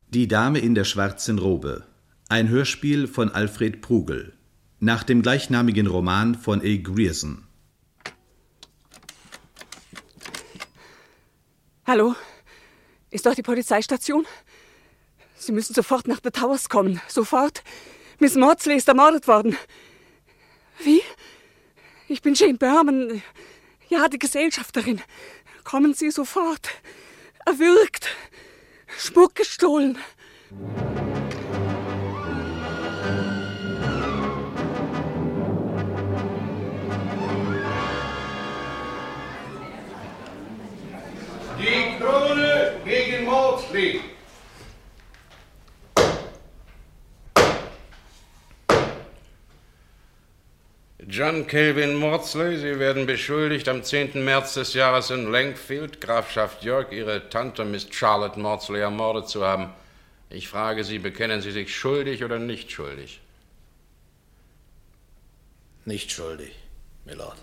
Die Dame in der schwarzen Robe. Ein Hörspiel von Alfred Prugel. Nach dem gleichnamigen Roman von A. Grierson. Hallo? Ist dort die Polizeistation? Sie müssen sofort nach The Towers kommen. Sofort. Miss Maudsley ist ermordet worden. Wie? Ich bin Jane Berman. Ja, die Gesellschafterin. Kommen Sie sofort. Erwürgt. Schmuck gestohlen. Die Krone gegen Maudsley. John Calvin Maudsley, Sie werden beschuldigt, am 10. März des Jahres in Langfield, Grafschaft York, Ihre Tante Miss Charlotte Maudsley ermordet zu haben. Ich frage Sie, bekennen Sie sich schuldig oder nicht schuldig? Nicht schuldig, Milord.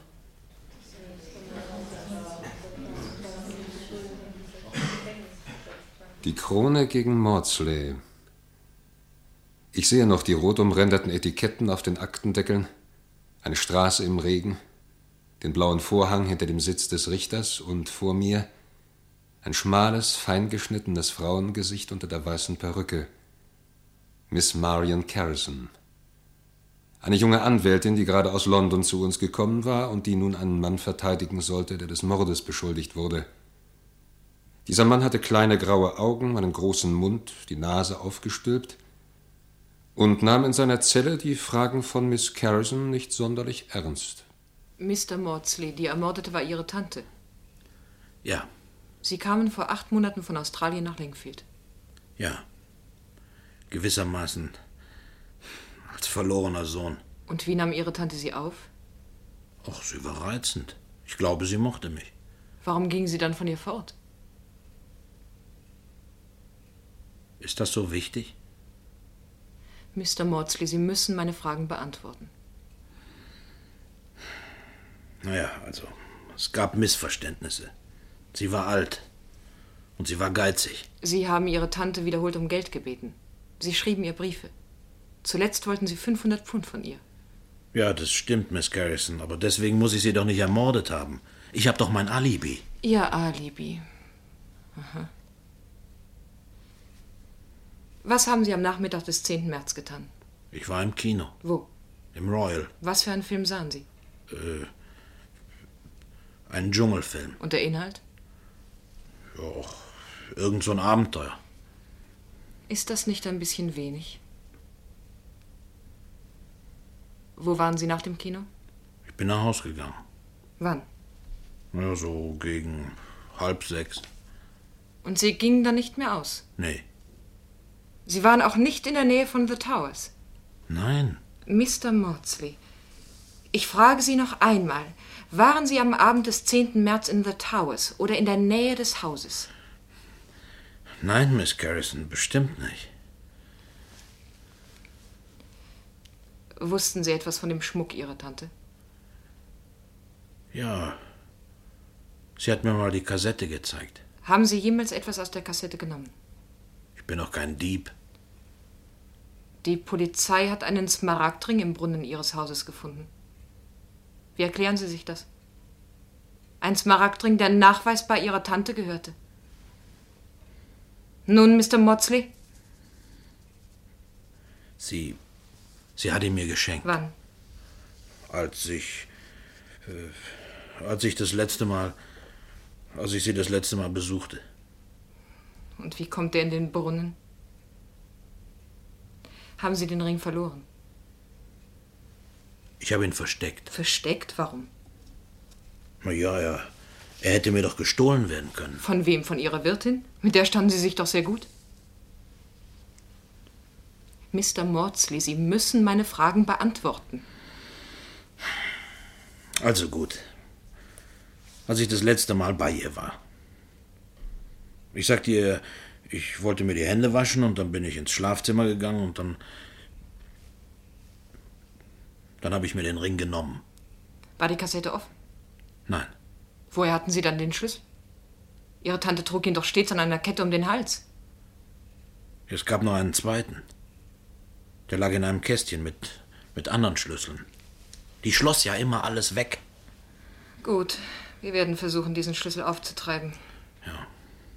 Die Krone gegen Maudsley. Ich sehe noch die rot umränderten Etiketten auf den Aktendeckeln, eine Straße im Regen, den blauen Vorhang hinter dem Sitz des Richters und vor mir ein schmales, feingeschnittenes Frauengesicht unter der weißen Perücke. Miss Marion Carrison. Eine junge Anwältin, die gerade aus London zu uns gekommen war und die nun einen Mann verteidigen sollte, der des Mordes beschuldigt wurde. Dieser Mann hatte kleine graue Augen, einen großen Mund, die Nase aufgestülpt und nahm in seiner Zelle die Fragen von Miss Carrison nicht sonderlich ernst. Mr. Maudsley, die Ermordete war Ihre Tante. Ja. Sie kamen vor 8 Monaten von Australien nach Langfield. Ja. Gewissermaßen als verlorener Sohn. Und wie nahm Ihre Tante Sie auf? Ach, sie war reizend. Ich glaube, sie mochte mich. Warum gingen Sie dann von ihr fort? Ist das so wichtig? Mr. Maudsley, Sie müssen meine Fragen beantworten. Naja, also, es gab Missverständnisse. Sie war alt und sie war geizig. Sie haben Ihre Tante wiederholt um Geld gebeten. Sie schrieben ihr Briefe. Zuletzt wollten Sie 500 Pfund von ihr. Ja, das stimmt, Miss Garrison, aber deswegen muss ich sie doch nicht ermordet haben. Ich habe doch mein Alibi. Ihr Alibi. Aha. Was haben Sie am Nachmittag des 10. März getan? Ich war im Kino. Wo? Im Royal. Was für einen Film sahen Sie? Einen Dschungelfilm. Und der Inhalt? Ja, irgend so ein Abenteuer. Ist das nicht ein bisschen wenig? Wo waren Sie nach dem Kino? Ich bin nach Haus gegangen. Wann? Ja, so gegen 5:30. Und Sie gingen dann nicht mehr aus? Nee. Sie waren auch nicht in der Nähe von The Towers? Nein. Mr. Maudsley, ich frage Sie noch einmal. Waren Sie am Abend des 10. März in The Towers oder in der Nähe des Hauses? Nein, Miss Garrison, bestimmt nicht. Wussten Sie etwas von dem Schmuck Ihrer Tante? Ja. Sie hat mir mal die Kassette gezeigt. Haben Sie jemals etwas aus der Kassette genommen? Ich bin doch kein Dieb. Die Polizei hat einen Smaragdring im Brunnen Ihres Hauses gefunden. Wie erklären Sie sich das? Ein Smaragdring, der nachweisbar Ihrer Tante gehörte. Nun, Mr. Maudsley? Sie hat ihn mir geschenkt. Wann? Als ich sie das letzte Mal besuchte. Und wie kommt er in den Brunnen? Haben Sie den Ring verloren? Ich habe ihn versteckt. Versteckt? Warum? Na ja, er hätte mir doch gestohlen werden können. Von wem? Von Ihrer Wirtin? Mit der standen Sie sich doch sehr gut. Mr. Maudsley, Sie müssen meine Fragen beantworten. Also gut. Als ich das letzte Mal bei ihr war. Ich sagte ihr, ich wollte mir die Hände waschen und dann bin ich ins Schlafzimmer gegangen und dann habe ich mir den Ring genommen. War die Kassette offen? Nein. Woher hatten Sie dann den Schlüssel? Ihre Tante trug ihn doch stets an einer Kette um den Hals. Es gab noch einen zweiten. Der lag in einem Kästchen mit anderen Schlüsseln. Die schloss ja immer alles weg. Gut, wir werden versuchen, diesen Schlüssel aufzutreiben. Ja.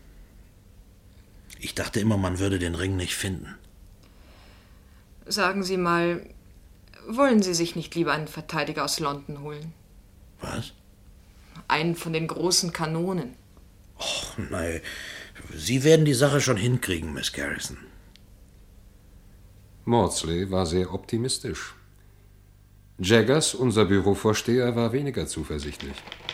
Ich dachte immer, man würde den Ring nicht finden. Sagen Sie mal, wollen Sie sich nicht lieber einen Verteidiger aus London holen? Was? Einen von den großen Kanonen. Och, nein. Sie werden die Sache schon hinkriegen, Miss Garrison. Maudsley war sehr optimistisch. Jaggers, unser Bürovorsteher, war weniger zuversichtlich.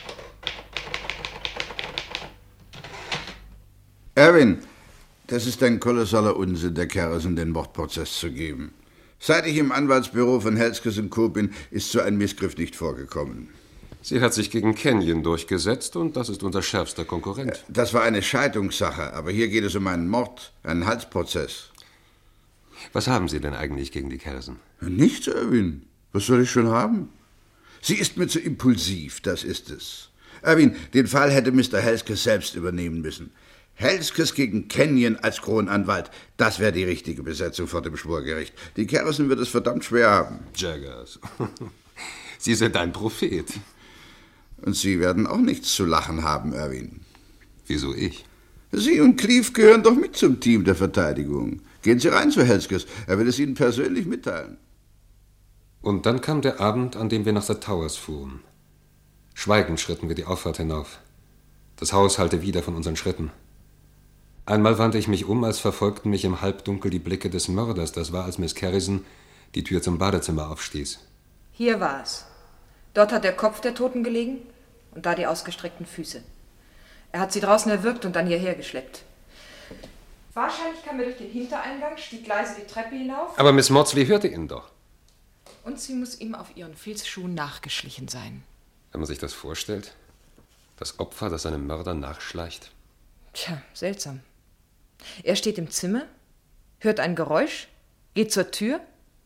Erwin, das ist ein kolossaler Unsinn, der Garrison den Mordprozess zu geben. Seit ich im Anwaltsbüro von Helskes & Co. bin, ist so ein Missgriff nicht vorgekommen. Sie hat sich gegen Kenyon durchgesetzt und das ist unser schärfster Konkurrent. Das war eine Scheidungssache, aber hier geht es um einen Mord, einen Halsprozess. Was haben Sie denn eigentlich gegen die Garrison? Nichts, Erwin. Was soll ich schon haben? Sie ist mir zu impulsiv, das ist es. Erwin, den Fall hätte Mr. Helskes selbst übernehmen müssen. Helskes gegen Kenyon als Kronanwalt, das wäre die richtige Besetzung vor dem Schwurgericht. Die Garrison wird es verdammt schwer haben. Jaggers, Sie sind ein Prophet. Und Sie werden auch nichts zu lachen haben, Erwin. Wieso ich? Sie und Cleave gehören doch mit zum Team der Verteidigung. Gehen Sie rein zu Helskes, er will es Ihnen persönlich mitteilen. Und dann kam der Abend, an dem wir nach The Towers fuhren. Schweigend schritten wir die Auffahrt hinauf. Das Haus hallte wider von unseren Schritten. Einmal wandte ich mich um, als verfolgten mich im Halbdunkel die Blicke des Mörders. Das war, als Miss Garrison die Tür zum Badezimmer aufstieß. Hier war es. Dort hat der Kopf der Toten gelegen und da die ausgestreckten Füße. Er hat sie draußen erwürgt und dann hierher geschleppt. Wahrscheinlich kam er durch den Hintereingang, stieg leise die Treppe hinauf. Aber Miss Maudsley hörte ihn doch. Und sie muss ihm auf ihren Filzschuhen nachgeschlichen sein. Wenn man sich das vorstellt, das Opfer, das seinem Mörder nachschleicht. Tja, seltsam. Er steht im Zimmer, hört ein Geräusch, geht zur Tür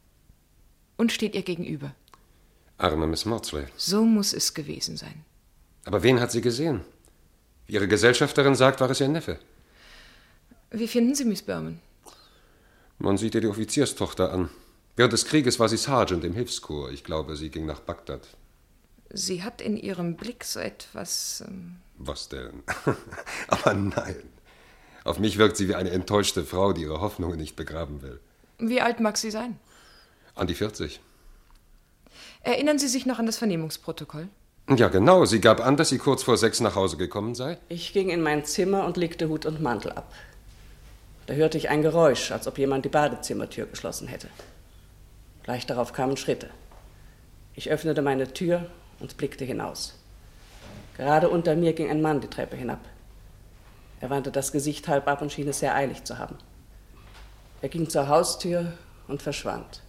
und steht ihr gegenüber. Arme Miss Maudsley. So muss es gewesen sein. Aber wen hat sie gesehen? Wie ihre Gesellschafterin sagt, war es ihr Neffe. Wie finden Sie Miss Berman? Man sieht ihr die Offizierstochter an. Während des Krieges war sie Sergeant im Hilfskorps. Ich glaube, sie ging nach Bagdad. Sie hat in ihrem Blick so etwas... Was denn? Aber nein. Auf mich wirkt sie wie eine enttäuschte Frau, die ihre Hoffnungen nicht begraben will. Wie alt mag sie sein? An die 40. Erinnern Sie sich noch an das Vernehmungsprotokoll? Ja, genau. Sie gab an, dass sie kurz vor 6 nach Hause gekommen sei. Ich ging in mein Zimmer und legte Hut und Mantel ab. Da hörte ich ein Geräusch, als ob jemand die Badezimmertür geschlossen hätte. Gleich darauf kamen Schritte. Ich öffnete meine Tür und blickte hinaus. Gerade unter mir ging ein Mann die Treppe hinab. Er wandte das Gesicht halb ab und schien es sehr eilig zu haben. Er ging zur Haustür und verschwand.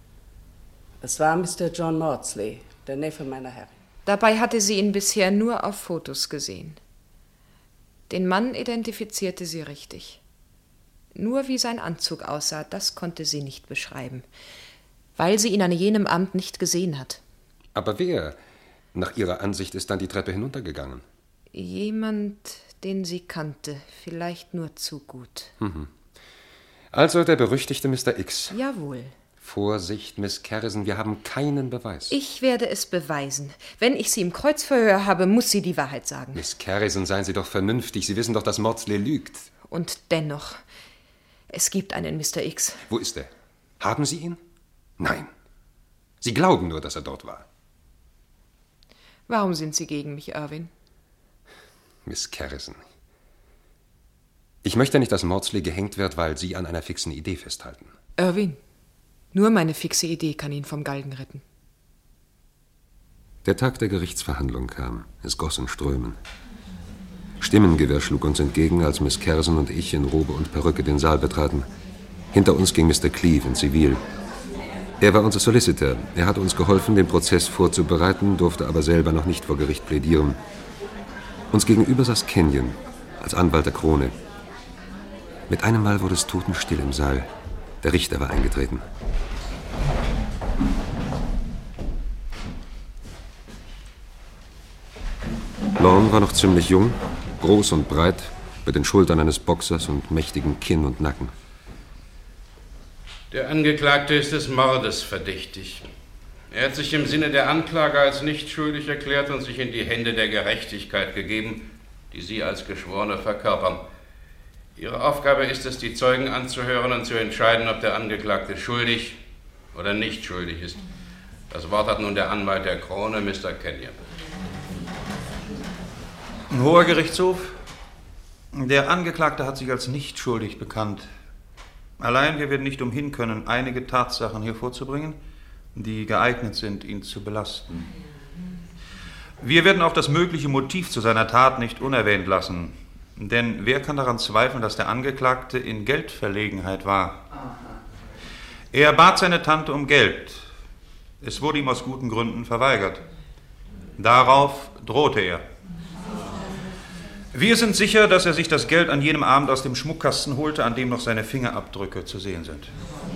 Es war Mr. John Maudsley, der Neffe meiner Herrin. Dabei hatte sie ihn bisher nur auf Fotos gesehen. Den Mann identifizierte sie richtig. Nur wie sein Anzug aussah, das konnte sie nicht beschreiben, weil sie ihn an jenem Abend nicht gesehen hat. Aber wer, nach ihrer Ansicht, ist dann die Treppe hinuntergegangen? Jemand, den sie kannte, vielleicht nur zu gut. Also der berüchtigte Mr. X. Jawohl. Vorsicht, Miss Garrison, wir haben keinen Beweis. Ich werde es beweisen. Wenn ich sie im Kreuzverhör habe, muss sie die Wahrheit sagen. Miss Garrison, seien Sie doch vernünftig. Sie wissen doch, dass Maudsley lügt. Und dennoch, es gibt einen Mr. X. Wo ist er? Haben Sie ihn? Nein. Sie glauben nur, dass er dort war. Warum sind Sie gegen mich, Irwin? Miss Garrison, ich möchte nicht, dass Maudsley gehängt wird, weil Sie an einer fixen Idee festhalten. Irwin, nur meine fixe Idee kann ihn vom Galgen retten. Der Tag der Gerichtsverhandlung kam. Es goss in Strömen. Stimmengewirr schlug uns entgegen, als Miss Garrison und ich in Robe und Perücke den Saal betraten. Hinter uns ging Mr. Cleave in Zivil. Er war unser Solicitor. Er hatte uns geholfen, den Prozess vorzubereiten, durfte aber selber noch nicht vor Gericht plädieren. Uns gegenüber saß Kenyon, als Anwalt der Krone. Mit einem Mal wurde es totenstill im Saal. Der Richter war eingetreten. Lorne war noch ziemlich jung, groß und breit, mit den Schultern eines Boxers und mächtigen Kinn und Nacken. Der Angeklagte ist des Mordes verdächtig. Er hat sich im Sinne der Anklage als nicht schuldig erklärt und sich in die Hände der Gerechtigkeit gegeben, die Sie als Geschworene verkörpern. Ihre Aufgabe ist es, die Zeugen anzuhören und zu entscheiden, ob der Angeklagte schuldig oder nicht schuldig ist. Das Wort hat nun der Anwalt der Krone, Mr. Kenyon. Hoher Gerichtshof, der Angeklagte hat sich als nicht schuldig bekannt. Allein wir werden nicht umhin können, einige Tatsachen hervorzubringen, die geeignet sind, ihn zu belasten. Wir werden auch das mögliche Motiv zu seiner Tat nicht unerwähnt lassen. Denn wer kann daran zweifeln, dass der Angeklagte in Geldverlegenheit war? Er bat seine Tante um Geld. Es wurde ihm aus guten Gründen verweigert. Darauf drohte er. Wir sind sicher, dass er sich das Geld an jenem Abend aus dem Schmuckkasten holte, an dem noch seine Fingerabdrücke zu sehen sind.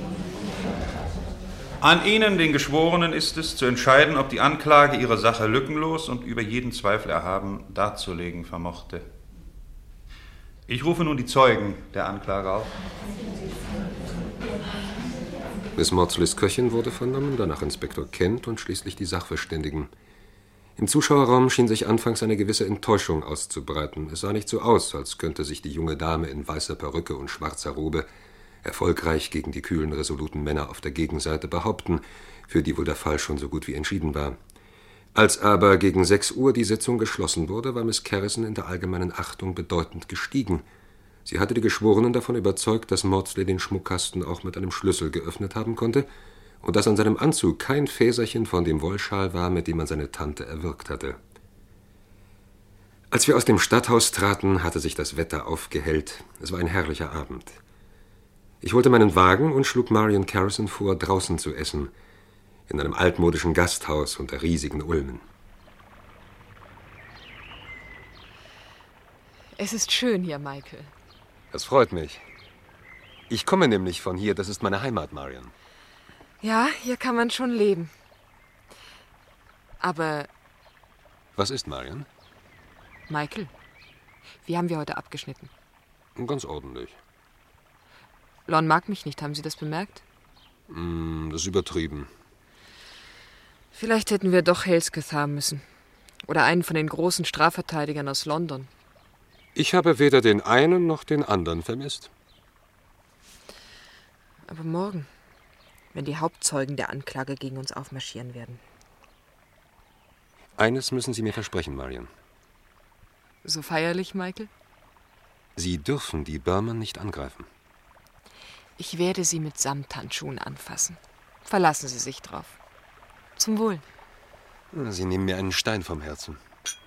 An Ihnen, den Geschworenen, ist es, zu entscheiden, ob die Anklage ihre Sache lückenlos und über jeden Zweifel erhaben darzulegen vermochte. Ich rufe nun die Zeugen der Anklage auf. Miss Maudsleys Köchin wurde vernommen, danach Inspektor Kent und schließlich die Sachverständigen. Im Zuschauerraum schien sich anfangs eine gewisse Enttäuschung auszubreiten. Es sah nicht so aus, als könnte sich die junge Dame in weißer Perücke und schwarzer Robe erfolgreich gegen die kühlen, resoluten Männer auf der Gegenseite behaupten, für die wohl der Fall schon so gut wie entschieden war. Als aber gegen 6 Uhr die Sitzung geschlossen wurde, war Miss Kerrison in der allgemeinen Achtung bedeutend gestiegen. Sie hatte die Geschworenen davon überzeugt, dass Maudsley den Schmuckkasten auch mit einem Schlüssel geöffnet haben konnte und dass an seinem Anzug kein Fäserchen von dem Wollschal war, mit dem man seine Tante erwürgt hatte. Als wir aus dem Stadthaus traten, hatte sich das Wetter aufgehellt. Es war ein herrlicher Abend. Ich holte meinen Wagen und schlug Marion Kerrison vor, draußen zu essen, in einem altmodischen Gasthaus unter riesigen Ulmen. Es ist schön hier, Michael. Das freut mich. Ich komme nämlich von hier, das ist meine Heimat, Marion. Ja, hier kann man schon leben. Aber... Was ist, Marion? Michael, wie haben wir heute abgeschnitten? Ganz ordentlich. Lon mag mich nicht, haben Sie das bemerkt? Das ist übertrieben. Vielleicht hätten wir doch Hesketh haben müssen. Oder einen von den großen Strafverteidigern aus London. Ich habe weder den einen noch den anderen vermisst. Aber morgen, wenn die Hauptzeugen der Anklage gegen uns aufmarschieren werden. Eines müssen Sie mir versprechen, Marion. So feierlich, Michael? Sie dürfen die Berman nicht angreifen. Ich werde Sie mit Samthandschuhen anfassen. Verlassen Sie sich drauf. Zum Wohl. Sie nehmen mir einen Stein vom Herzen.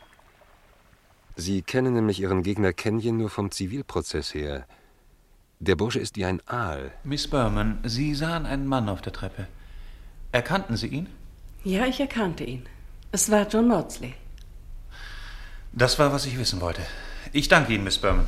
Sie kennen nämlich Ihren Gegner Kenyon nur vom Zivilprozess her. Der Bursche ist wie ein Aal. Miss Berman, Sie sahen einen Mann auf der Treppe. Erkannten Sie ihn? Ja, ich erkannte ihn. Es war John Maudsley. Das war, was ich wissen wollte. Ich danke Ihnen, Miss Berman.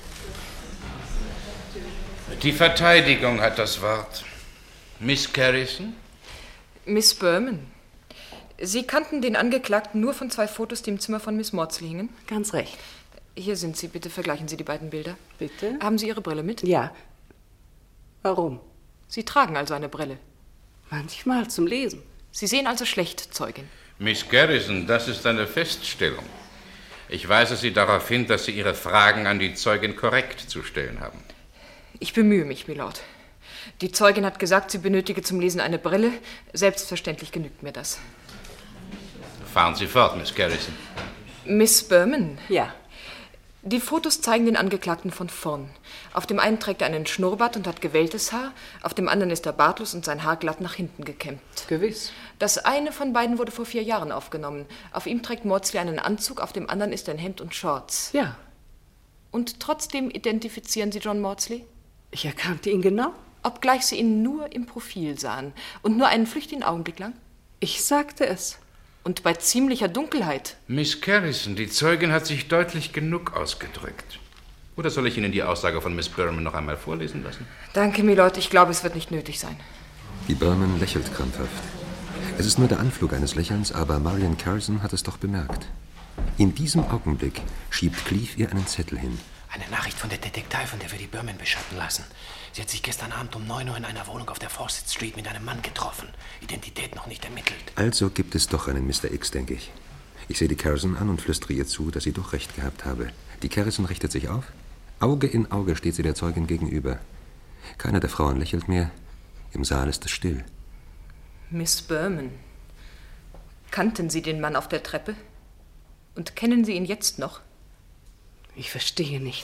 Die Verteidigung hat das Wort. Miss Kerrison? Miss Berman, Sie kannten den Angeklagten nur von 2 Fotos, die im Zimmer von Miss Maudsley hingen? Ganz recht. Hier sind sie. Bitte vergleichen Sie die beiden Bilder. Bitte? Haben Sie Ihre Brille mit? Ja. Warum? Sie tragen also eine Brille. Manchmal zum Lesen. Sie sehen also schlecht, Zeugin. Miss Garrison, das ist eine Feststellung. Ich weise Sie darauf hin, dass Sie Ihre Fragen an die Zeugin korrekt zu stellen haben. Ich bemühe mich, Milord. Die Zeugin hat gesagt, sie benötige zum Lesen eine Brille. Selbstverständlich genügt mir das. Fahren Sie fort, Miss Garrison. Miss Berman? Ja. Die Fotos zeigen den Angeklagten von vorn. Auf dem einen trägt er einen Schnurrbart und hat gewelltes Haar, auf dem anderen ist er bartlos und sein Haar glatt nach hinten gekämmt. Gewiss. Das eine von beiden wurde vor 4 Jahren aufgenommen. Auf ihm trägt Maudsley einen Anzug, auf dem anderen ist ein Hemd und Shorts. Ja. Und trotzdem identifizieren Sie John Maudsley? Ich erkannte ihn genau. Obgleich Sie ihn nur im Profil sahen und nur einen flüchtigen Augenblick lang? Ich sagte es. Und bei ziemlicher Dunkelheit. Miss Kerrison, die Zeugin hat sich deutlich genug ausgedrückt. Oder soll ich Ihnen die Aussage von Miss Berman noch einmal vorlesen lassen? Danke, Milord. Ich glaube, es wird nicht nötig sein. Die Berman lächelt krampfhaft. Es ist nur der Anflug eines Lächelns, aber Marion Kerrison hat es doch bemerkt. In diesem Augenblick schiebt Cleeve ihr einen Zettel hin. Eine Nachricht von der Detektei, von der wir die Berman beschatten lassen. Sie hat sich gestern Abend um 9 Uhr in einer Wohnung auf der Fawcett Street mit einem Mann getroffen. Identität noch nicht ermittelt. Also gibt es doch einen Mr. X, denke ich. Ich sehe die Carrison an und flüstere ihr zu, dass sie doch recht gehabt habe. Die Carrison richtet sich auf. Auge in Auge steht sie der Zeugin gegenüber. Keine der Frauen lächelt mehr. Im Saal ist es still. Miss Berman, kannten Sie den Mann auf der Treppe? Und kennen Sie ihn jetzt noch? Ich verstehe nicht.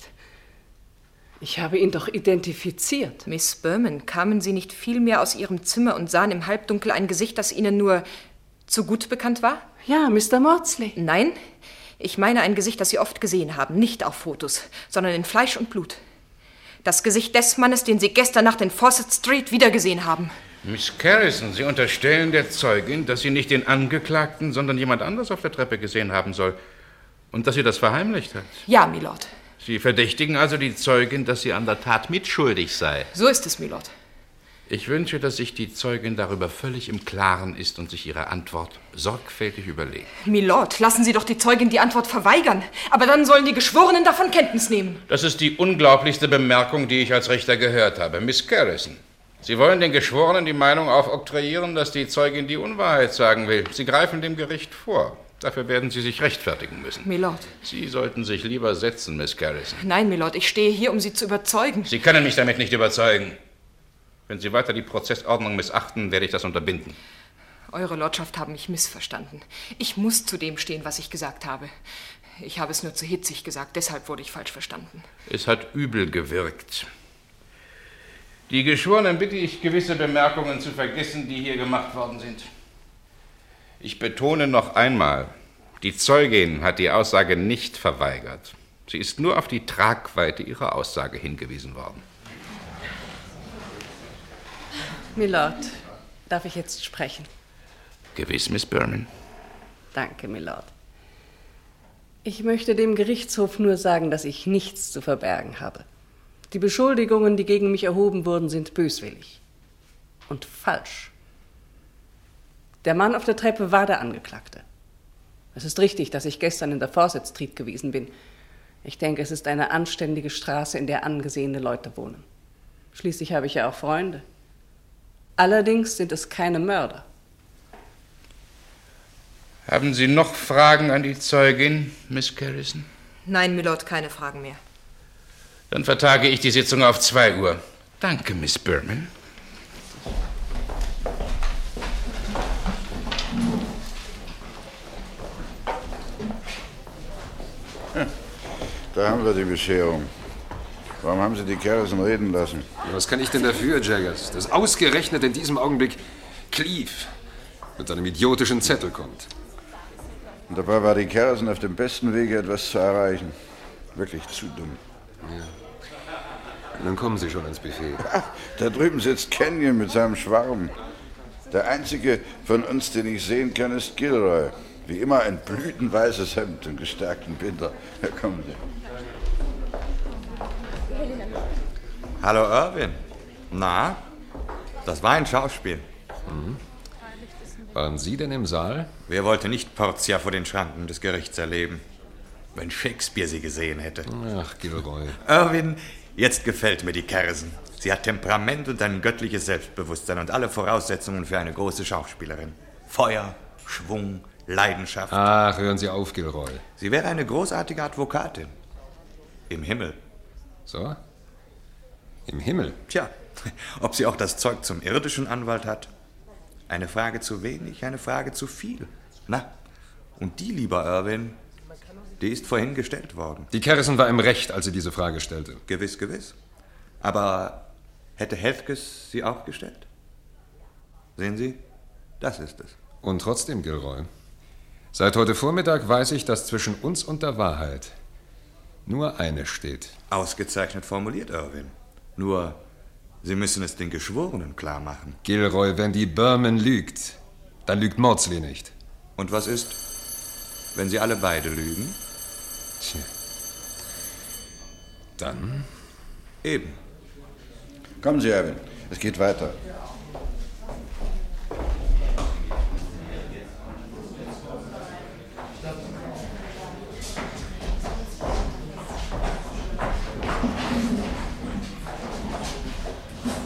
Ich habe ihn doch identifiziert. Miss Berman, kamen Sie nicht vielmehr aus Ihrem Zimmer und sahen im Halbdunkel ein Gesicht, das Ihnen nur zu gut bekannt war? Ja, Mr. Maudsley. Nein, ich meine ein Gesicht, das Sie oft gesehen haben. Nicht auf Fotos, sondern in Fleisch und Blut. Das Gesicht des Mannes, den Sie gestern Nacht in Fawcett Street wiedergesehen haben. Miss Carrison, Sie unterstellen der Zeugin, dass sie nicht den Angeklagten, sondern jemand anderes auf der Treppe gesehen haben soll. Und dass sie das verheimlicht hat. Ja, Milord. Sie verdächtigen also die Zeugin, dass sie an der Tat mitschuldig sei. So ist es, Milord. Ich wünsche, dass sich die Zeugin darüber völlig im Klaren ist und sich ihre Antwort sorgfältig überlegt. Milord, lassen Sie doch die Zeugin die Antwort verweigern. Aber dann sollen die Geschworenen davon Kenntnis nehmen. Das ist die unglaublichste Bemerkung, die ich als Richter gehört habe. Miss Carrison, Sie wollen den Geschworenen die Meinung aufoktroyieren, dass die Zeugin die Unwahrheit sagen will. Sie greifen dem Gericht vor. Dafür werden Sie sich rechtfertigen müssen. Milord. Sie sollten sich lieber setzen, Miss Carrison. Nein, Milord, ich stehe hier, um Sie zu überzeugen. Sie können mich damit nicht überzeugen. Wenn Sie weiter die Prozessordnung missachten, werde ich das unterbinden. Eure Lordschaft haben mich missverstanden. Ich muss zu dem stehen, was ich gesagt habe. Ich habe es nur zu hitzig gesagt, deshalb wurde ich falsch verstanden. Es hat übel gewirkt. Die Geschworenen bitte ich, gewisse Bemerkungen zu vergessen, die hier gemacht worden sind. Ich betone noch einmal, die Zeugin hat die Aussage nicht verweigert. Sie ist nur auf die Tragweite ihrer Aussage hingewiesen worden. Milord, darf ich jetzt sprechen? Gewiss, Miss Berman. Danke, Milord. Ich möchte dem Gerichtshof nur sagen, dass ich nichts zu verbergen habe. Die Beschuldigungen, die gegen mich erhoben wurden, sind böswillig und falsch. Der Mann auf der Treppe war der Angeklagte. Es ist richtig, dass ich gestern in der Fawcett Street gewesen bin. Ich denke, es ist eine anständige Straße, in der angesehene Leute wohnen. Schließlich habe ich ja auch Freunde. Allerdings sind es keine Mörder. Haben Sie noch Fragen an die Zeugin, Miss Carrison? Nein, Milord, keine Fragen mehr. Dann vertage ich die Sitzung auf 2 Uhr. Danke, Miss Berman. Da haben wir die Bescherung. Warum haben Sie die Carrison reden lassen? Was kann ich denn dafür, Jaggers? Dass ausgerechnet in diesem Augenblick Cleve mit einem idiotischen Zettel kommt. Und dabei war die Carrison auf dem besten Wege, etwas zu erreichen. Wirklich zu dumm. Ja. Und dann kommen Sie schon ans Buffet. Ach, da drüben sitzt Kenyon mit seinem Schwarm. Der einzige von uns, den ich sehen kann, ist Gilroy. Wie immer ein blütenweißes Hemd und gestärkten Binder. Da kommen Sie. Hallo, Irwin. Na, das war ein Schauspiel. Mhm. Waren Sie denn im Saal? Wer wollte nicht Portia vor den Schranken des Gerichts erleben, wenn Shakespeare sie gesehen hätte? Ach, Gilroy. Irwin, jetzt gefällt mir die Carrison. Sie hat Temperament und ein göttliches Selbstbewusstsein und alle Voraussetzungen für eine große Schauspielerin. Feuer, Schwung, Leidenschaft. Ach, hören Sie auf, Gilroy. Sie wäre eine großartige Advokatin. Im Himmel. So? Im Himmel? Tja, ob sie auch das Zeug zum irdischen Anwalt hat? Eine Frage zu wenig, eine Frage zu viel. Na, und die, lieber Irwin, die ist vorhin gestellt worden. Die Carrison war im Recht, als sie diese Frage stellte. Gewiss, gewiss. Aber hätte Heathkes sie auch gestellt? Sehen Sie, das ist es. Und trotzdem, Gilroy, seit heute Vormittag weiß ich, dass zwischen uns und der Wahrheit nur eine steht. Ausgezeichnet formuliert, Irwin. Nur, Sie müssen es den Geschworenen klar machen. Gilroy, wenn die Berman lügt, dann lügt Maudsley nicht. Und was ist, wenn sie alle beide lügen? Tja. Dann? Eben. Kommen Sie, Irwin. Es geht weiter.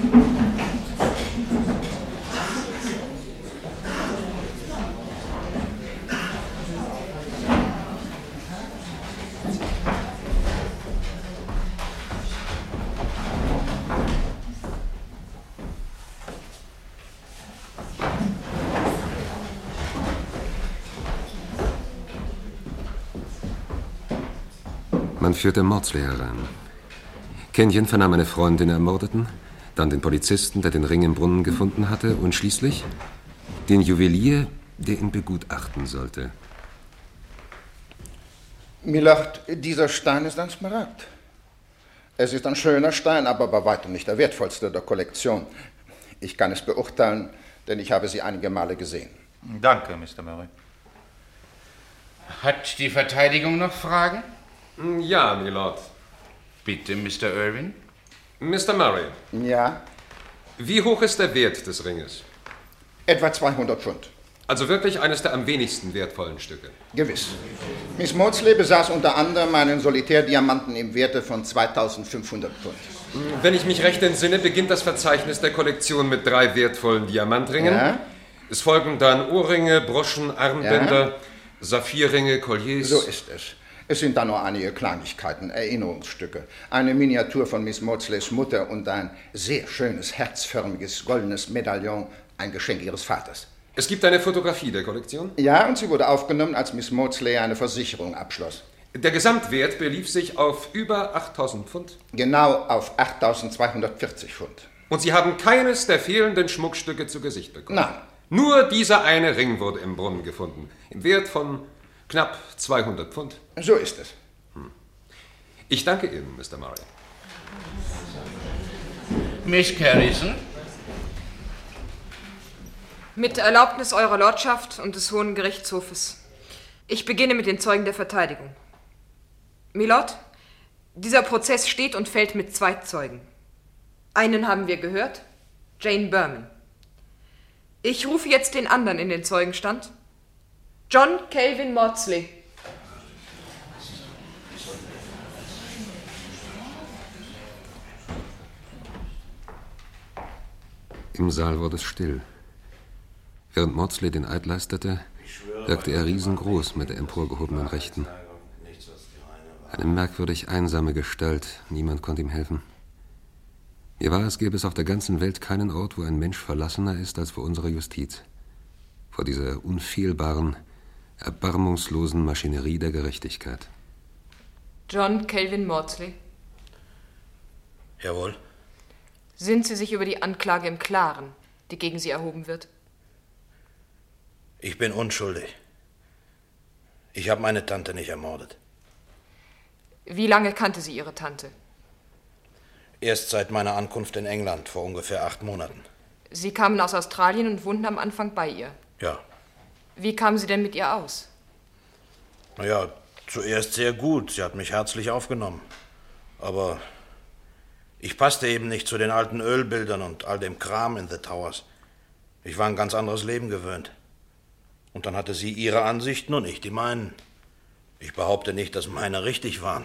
Man führte Maudsley herein. Kenyon vernahm eine Freundin der Ermordeten, dann den Polizisten, der den Ring im Brunnen gefunden hatte, und schließlich den Juwelier, der ihn begutachten sollte. Milord, dieser Stein ist ein Smaragd. Es ist ein schöner Stein, aber bei weitem nicht der wertvollste der Kollektion. Ich kann es beurteilen, denn ich habe sie einige Male gesehen. Danke, Mr. Murray. Hat die Verteidigung noch Fragen? Ja, Milord. Bitte, Mr. Irwin. Mr. Murray. Ja? Wie hoch ist der Wert des Ringes? Etwa 200 Pfund. Also wirklich eines der am wenigsten wertvollen Stücke? Gewiss. Miss Maudsley besaß unter anderem einen Solitärdiamanten im Werte von 2500 Pfund. Wenn ich mich recht entsinne, beginnt das Verzeichnis der Kollektion mit 3 wertvollen Diamantringen. Ja? Es folgen dann Ohrringe, Broschen, Armbänder, Saphirringe, Colliers. So ist es. Es sind da nur einige Kleinigkeiten, Erinnerungsstücke. Eine Miniatur von Miss Maudsleys Mutter und ein sehr schönes, herzförmiges, goldenes Medaillon, ein Geschenk ihres Vaters. Es gibt eine Fotografie der Kollektion? Ja, und sie wurde aufgenommen, als Miss Maudsley eine Versicherung abschloss. Der Gesamtwert belief sich auf über 8.000 Pfund? Genau auf 8.240 Pfund. Und Sie haben keines der fehlenden Schmuckstücke zu Gesicht bekommen? Nein. Nur dieser eine Ring wurde im Brunnen gefunden, im Wert von knapp 200 Pfund. So ist es. Ich danke Ihnen, Mr. Murray. Miss Carrison? Mit Erlaubnis Eurer Lordschaft und des Hohen Gerichtshofes. Ich beginne mit den Zeugen der Verteidigung. Milord, dieser Prozess steht und fällt mit 2 Zeugen. Einen haben wir gehört, Jane Berman. Ich rufe jetzt den anderen in den Zeugenstand. John Calvin Maudsley. Im Saal wurde es still. Während Maudsley den Eid leistete, wirkte er riesengroß mit der emporgehobenen Rechten. Eine merkwürdig einsame Gestalt, niemand konnte ihm helfen. Mir war es, gäbe es auf der ganzen Welt keinen Ort, wo ein Mensch verlassener ist als vor unserer Justiz. Vor dieser unfehlbaren, erbarmungslosen Maschinerie der Gerechtigkeit. John Calvin Maudsley. Jawohl. Sind Sie sich über die Anklage im Klaren, die gegen Sie erhoben wird? Ich bin unschuldig. Ich habe meine Tante nicht ermordet. Wie lange kannte sie Ihre Tante? Erst seit meiner Ankunft in England, vor ungefähr 8 Monaten. Sie kamen aus Australien und wohnten am Anfang bei ihr. Ja. Wie kamen Sie denn mit ihr aus? Naja, zuerst sehr gut. Sie hat mich herzlich aufgenommen. Aber ich passte eben nicht zu den alten Ölbildern und all dem Kram in The Towers. Ich war ein ganz anderes Leben gewöhnt. Und dann hatte sie ihre Ansichten und ich die meinen. Ich behaupte nicht, dass meine richtig waren.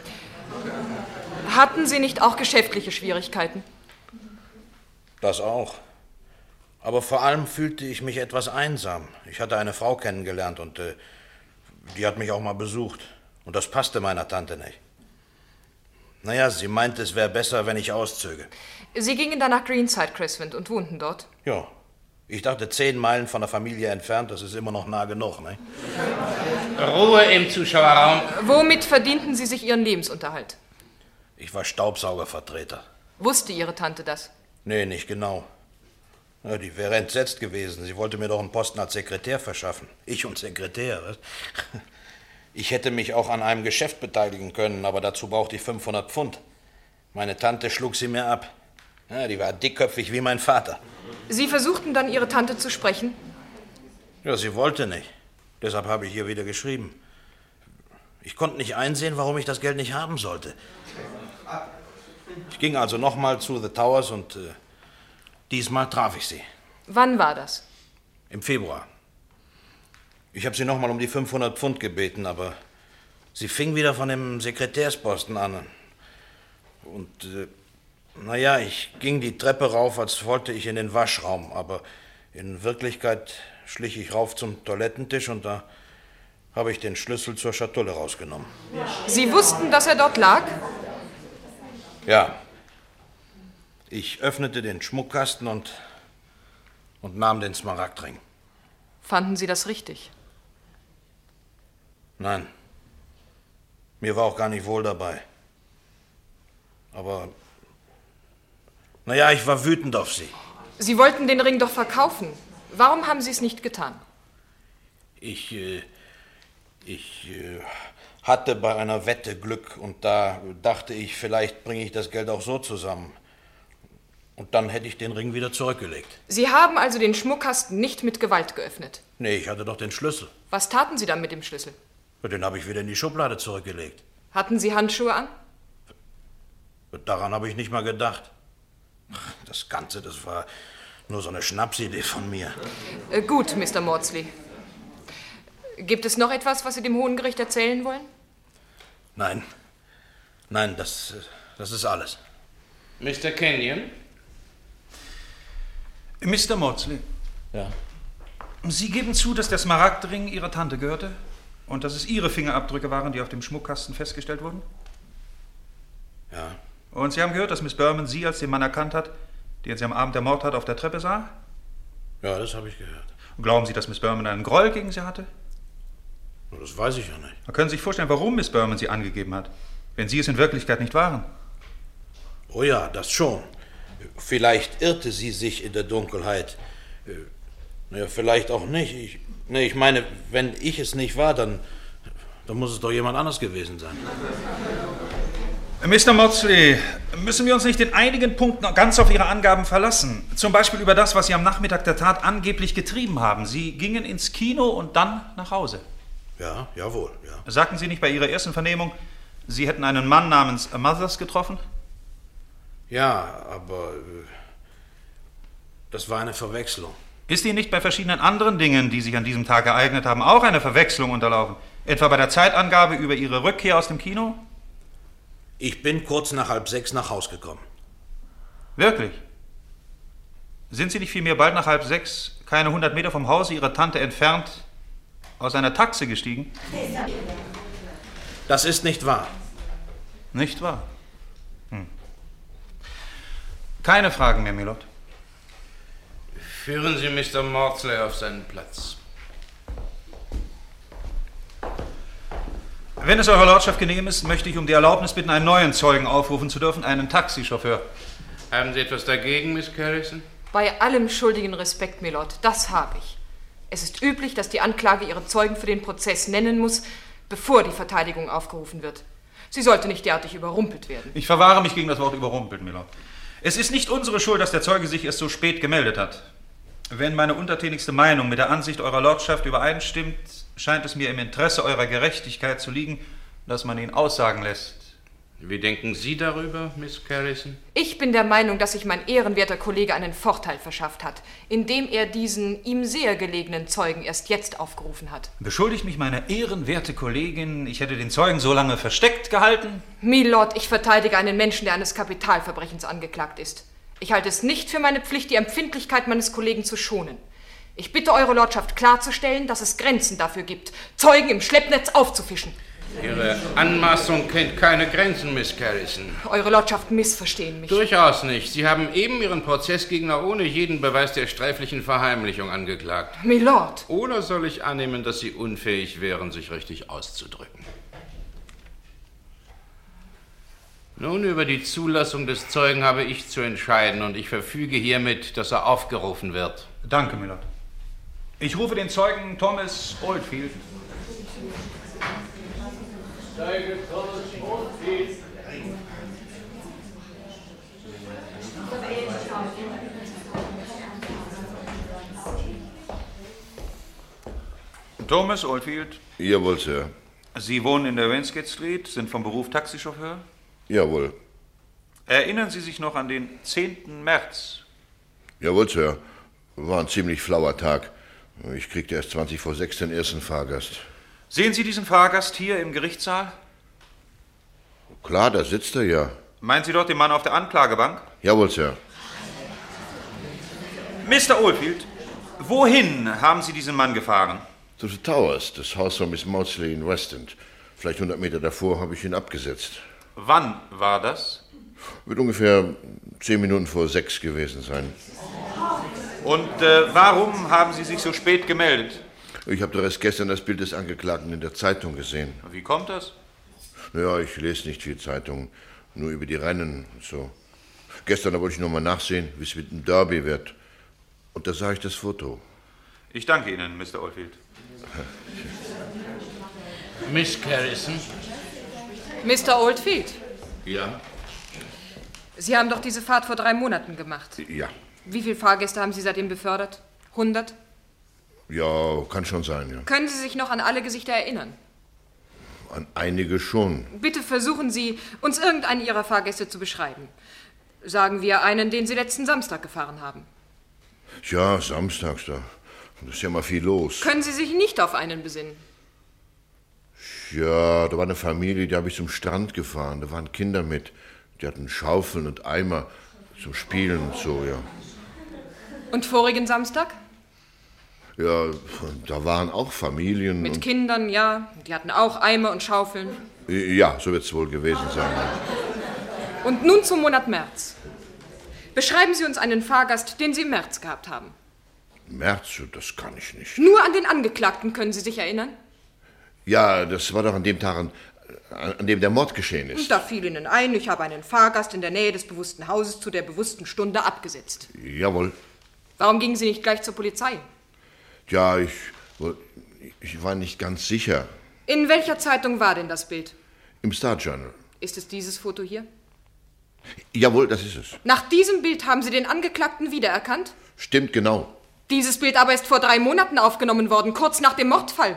Hatten Sie nicht auch geschäftliche Schwierigkeiten? Das auch. Aber vor allem fühlte ich mich etwas einsam. Ich hatte eine Frau kennengelernt und die hat mich auch mal besucht. Und das passte meiner Tante nicht. Naja, sie meinte, es wäre besser, wenn ich auszöge. Sie gingen dann nach Greenside Crescent und wohnten dort? Ja. Ich dachte, 10 Meilen von der Familie entfernt, das ist immer noch nah genug, ne? Ruhe im Zuschauerraum. Womit verdienten Sie sich Ihren Lebensunterhalt? Ich war Staubsaugervertreter. Wusste Ihre Tante das? Nee, nicht genau. Ja, die wäre entsetzt gewesen. Sie wollte mir doch einen Posten als Sekretär verschaffen. Ich und Sekretär, was? Ich hätte mich auch an einem Geschäft beteiligen können, aber dazu brauchte ich 500 Pfund. Meine Tante schlug sie mir ab. Ja, die war dickköpfig wie mein Vater. Sie versuchten dann, Ihre Tante zu sprechen? Ja, sie wollte nicht. Deshalb habe ich ihr wieder geschrieben. Ich konnte nicht einsehen, warum ich das Geld nicht haben sollte. Ich ging also nochmal zu The Towers und diesmal traf ich sie. Wann war das? Im Februar. Ich habe sie nochmal um die 500 Pfund gebeten, aber sie fing wieder von dem Sekretärsposten an. Und Naja, ich ging die Treppe rauf, als wollte ich in den Waschraum, aber in Wirklichkeit schlich ich rauf zum Toilettentisch und da habe ich den Schlüssel zur Schatulle rausgenommen. Sie wussten, dass er dort lag? Ja. Ich öffnete den Schmuckkasten und nahm den Smaragdring. Fanden Sie das richtig? Nein. Mir war auch gar nicht wohl dabei. Aber, naja, ich war wütend auf Sie. Sie wollten den Ring doch verkaufen. Warum haben Sie es nicht getan? Ich hatte bei einer Wette Glück und da dachte ich, vielleicht bringe ich das Geld auch so zusammen. Und dann hätte ich den Ring wieder zurückgelegt. Sie haben also den Schmuckkasten nicht mit Gewalt geöffnet? Nee, ich hatte doch den Schlüssel. Was taten Sie dann mit dem Schlüssel? Den habe ich wieder in die Schublade zurückgelegt. Hatten Sie Handschuhe an? Daran habe ich nicht mal gedacht. Das Ganze, das war nur so eine Schnapsidee von mir. Gut, Mr. Maudsley. Gibt es noch etwas, was Sie dem Hohen Gericht erzählen wollen? Nein, das ist alles. Mr. Kenyon? Mr. Maudsley. Ja? Sie geben zu, dass der Smaragdring Ihrer Tante gehörte und dass es Ihre Fingerabdrücke waren, die auf dem Schmuckkasten festgestellt wurden? Ja. Und Sie haben gehört, dass Miss Berman Sie als den Mann erkannt hat, den sie am Abend der Mordtat auf der Treppe sah? Ja, das habe ich gehört. Und glauben Sie, dass Miss Berman einen Groll gegen Sie hatte? Das weiß ich ja nicht. Da können Sie sich vorstellen, warum Miss Berman Sie angegeben hat, wenn Sie es in Wirklichkeit nicht waren. Oh ja, das schon. Vielleicht irrte sie sich in der Dunkelheit. Naja, vielleicht auch nicht. Ich meine, wenn ich es nicht war, dann muss es doch jemand anders gewesen sein. Mr. Maudsley, müssen wir uns nicht in einigen Punkten ganz auf Ihre Angaben verlassen? Zum Beispiel über das, was Sie am Nachmittag der Tat angeblich getrieben haben. Sie gingen ins Kino und dann nach Hause. Ja, jawohl, ja. Sagten Sie nicht bei Ihrer ersten Vernehmung, Sie hätten einen Mann namens Mothers getroffen? Ja, aber das war eine Verwechslung. Ist Ihnen nicht bei verschiedenen anderen Dingen, die sich an diesem Tag ereignet haben, auch eine Verwechslung unterlaufen? Etwa bei der Zeitangabe über Ihre Rückkehr aus dem Kino? Ich bin kurz nach 5:30 nach Haus gekommen. Wirklich? Sind Sie nicht vielmehr bald nach 5:30, keine 100 Meter vom Hause Ihrer Tante entfernt, aus einer Taxe gestiegen? Das ist nicht wahr. Nicht wahr? Keine Fragen mehr, Milord. Führen Sie Mr. Maudsley auf seinen Platz. Wenn es Eurer Lordschaft genehm ist, möchte ich um die Erlaubnis bitten, einen neuen Zeugen aufrufen zu dürfen, einen Taxichauffeur. Haben Sie etwas dagegen, Miss Carrison? Bei allem schuldigen Respekt, Milord, das habe ich. Es ist üblich, dass die Anklage ihre Zeugen für den Prozess nennen muss, bevor die Verteidigung aufgerufen wird. Sie sollte nicht derartig überrumpelt werden. Ich verwahre mich gegen das Wort überrumpelt, Milord. Es ist nicht unsere Schuld, dass der Zeuge sich erst so spät gemeldet hat. Wenn meine untertänigste Meinung mit der Ansicht Eurer Lordschaft übereinstimmt, scheint es mir im Interesse eurer Gerechtigkeit zu liegen, dass man ihn aussagen lässt. Wie denken Sie darüber, Miss Carrison? Ich bin der Meinung, dass sich mein ehrenwerter Kollege einen Vorteil verschafft hat, indem er diesen ihm sehr gelegenen Zeugen erst jetzt aufgerufen hat. Beschuldigt mich meine ehrenwerte Kollegin, ich hätte den Zeugen so lange versteckt gehalten? Milord, ich verteidige einen Menschen, der eines Kapitalverbrechens angeklagt ist. Ich halte es nicht für meine Pflicht, die Empfindlichkeit meines Kollegen zu schonen. Ich bitte Eure Lordschaft klarzustellen, dass es Grenzen dafür gibt, Zeugen im Schleppnetz aufzufischen. Ihre Anmaßung kennt keine Grenzen, Miss Carrison. Eure Lordschaft missverstehen mich. Durchaus nicht. Sie haben eben Ihren Prozessgegner ohne jeden Beweis der sträflichen Verheimlichung angeklagt. Milord. Oder soll ich annehmen, dass Sie unfähig wären, sich richtig auszudrücken? Nun, über die Zulassung des Zeugen habe ich zu entscheiden und ich verfüge hiermit, dass er aufgerufen wird. Danke, Milord. Ich rufe den Zeugen Thomas Oldfield. Zeuge Thomas Oldfield. Thomas Oldfield. Jawohl, Sir. Sie wohnen in der Wainsgate Street, sind vom Beruf Taxichauffeur? Jawohl. Erinnern Sie sich noch an den 10. März? Jawohl, Sir. War ein ziemlich flauer Tag. Ich kriegte erst 6:20 den ersten Fahrgast. Sehen Sie diesen Fahrgast hier im Gerichtssaal? Klar, da sitzt er ja. Meinen Sie dort den Mann auf der Anklagebank? Jawohl, Sir. Mr. Oldfield, wohin haben Sie diesen Mann gefahren? Zu The Towers, das Haus von Miss Maudsley in West End. Vielleicht 100 Meter davor habe ich ihn abgesetzt. Wann war das? Wird ungefähr 10 Minuten vor 6 gewesen sein. Und warum haben Sie sich so spät gemeldet? Ich habe doch erst gestern das Bild des Angeklagten in der Zeitung gesehen. Wie kommt das? Naja, ich lese nicht viel Zeitung, nur über die Rennen und so. Gestern wollte ich noch mal nachsehen, wie es mit dem Derby wird. Und da sah ich das Foto. Ich danke Ihnen, Mr. Oldfield. Miss Garrison? Mr. Oldfield, Ja? Sie haben doch diese Fahrt vor 3 Monaten gemacht. Ja. Wie viele Fahrgäste haben Sie seitdem befördert? 100? Ja, kann schon sein, ja. Können Sie sich noch an alle Gesichter erinnern? An einige schon. Bitte versuchen Sie, uns irgendeinen Ihrer Fahrgäste zu beschreiben. Sagen wir einen, den Sie letzten Samstag gefahren haben. Ja, samstags da. Da ist ja mal viel los. Können Sie sich nicht auf einen besinnen? Ja, da war eine Familie, die habe ich zum Strand gefahren. Da waren Kinder mit. Die hatten Schaufeln und Eimer zum Spielen und so, ja. Und vorigen Samstag? Ja, da waren auch Familien. Mit Kindern, ja. Die hatten auch Eimer und Schaufeln. Ja, so wird es wohl gewesen sein. Ja. Und nun zum Monat März. Beschreiben Sie uns einen Fahrgast, den Sie im März gehabt haben. März, das kann ich nicht. Nur an den Angeklagten können Sie sich erinnern? Ja, das war doch an dem Tag, an dem der Mord geschehen ist. Und da fiel Ihnen ein, ich habe einen Fahrgast in der Nähe des bewussten Hauses zu der bewussten Stunde abgesetzt. Jawohl. Warum gingen Sie nicht gleich zur Polizei? Ja, ich war nicht ganz sicher. In welcher Zeitung war denn das Bild? Im Star Journal. Ist es dieses Foto hier? Jawohl, das ist es. Nach diesem Bild haben Sie den Angeklagten wiedererkannt? Stimmt, genau. Dieses Bild aber ist vor 3 Monaten aufgenommen worden, kurz nach dem Mordfall.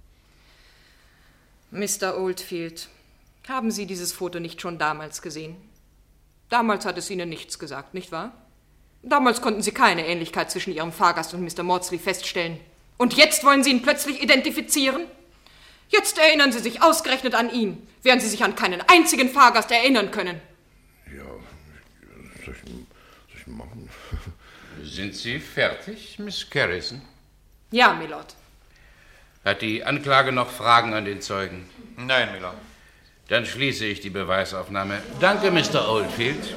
Mr. Oldfield, haben Sie dieses Foto nicht schon damals gesehen? Damals hat es Ihnen nichts gesagt, nicht wahr? Damals konnten Sie keine Ähnlichkeit zwischen Ihrem Fahrgast und Mr. Maudsley feststellen. Und jetzt wollen Sie ihn plötzlich identifizieren? Jetzt erinnern Sie sich ausgerechnet an ihn, während Sie sich an keinen einzigen Fahrgast erinnern können. Ja, was soll ich machen? Sind Sie fertig, Miss Garrison? Ja, Milord. Hat die Anklage noch Fragen an den Zeugen? Nein, Milord. Dann schließe ich die Beweisaufnahme. Danke, Mr. Oldfield.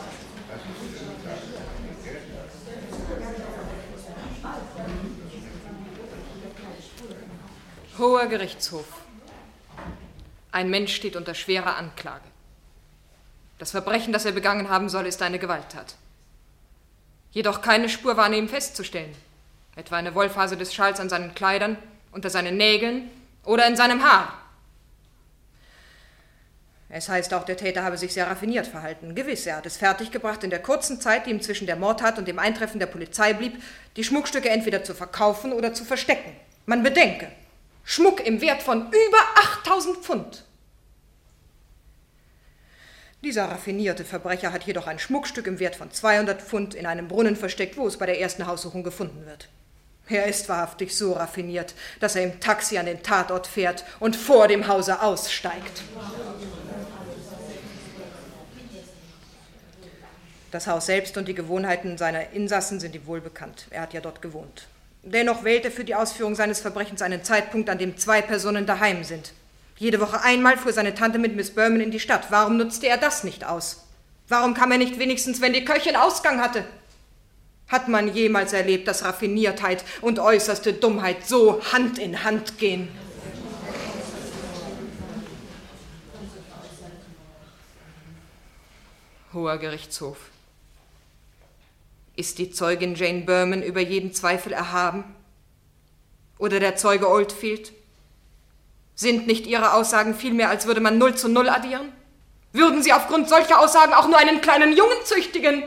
Hoher Gerichtshof. Ein Mensch steht unter schwerer Anklage. Das Verbrechen, das er begangen haben soll, ist eine Gewalttat. Jedoch keine Spur war an ihm festzustellen. Etwa eine Wollfaser des Schals an seinen Kleidern, unter seinen Nägeln oder in seinem Haar. Es heißt auch, der Täter habe sich sehr raffiniert verhalten. Gewiss, er hat es fertiggebracht, in der kurzen Zeit, die ihm zwischen der Mordtat und dem Eintreffen der Polizei blieb, die Schmuckstücke entweder zu verkaufen oder zu verstecken. Man bedenke, Schmuck im Wert von über 8.000 Pfund. Dieser raffinierte Verbrecher hat jedoch ein Schmuckstück im Wert von 200 Pfund in einem Brunnen versteckt, wo es bei der ersten Haussuchung gefunden wird. Er ist wahrhaftig so raffiniert, dass er im Taxi an den Tatort fährt und vor dem Hause aussteigt. Das Haus selbst und die Gewohnheiten seiner Insassen sind ihm wohl bekannt. Er hat ja dort gewohnt. Dennoch wählt er für die Ausführung seines Verbrechens einen Zeitpunkt, an dem 2 Personen daheim sind. Jede Woche einmal fuhr seine Tante mit Miss Berman in die Stadt. Warum nutzte er das nicht aus? Warum kam er nicht wenigstens, wenn die Köchin Ausgang hatte? Hat man jemals erlebt, dass Raffiniertheit und äußerste Dummheit so Hand in Hand gehen? Hoher Gerichtshof. Ist die Zeugin Jane Berman über jeden Zweifel erhaben? Oder der Zeuge Oldfield? Sind nicht Ihre Aussagen vielmehr, als würde man 0 zu 0 addieren? Würden Sie aufgrund solcher Aussagen auch nur einen kleinen Jungen züchtigen?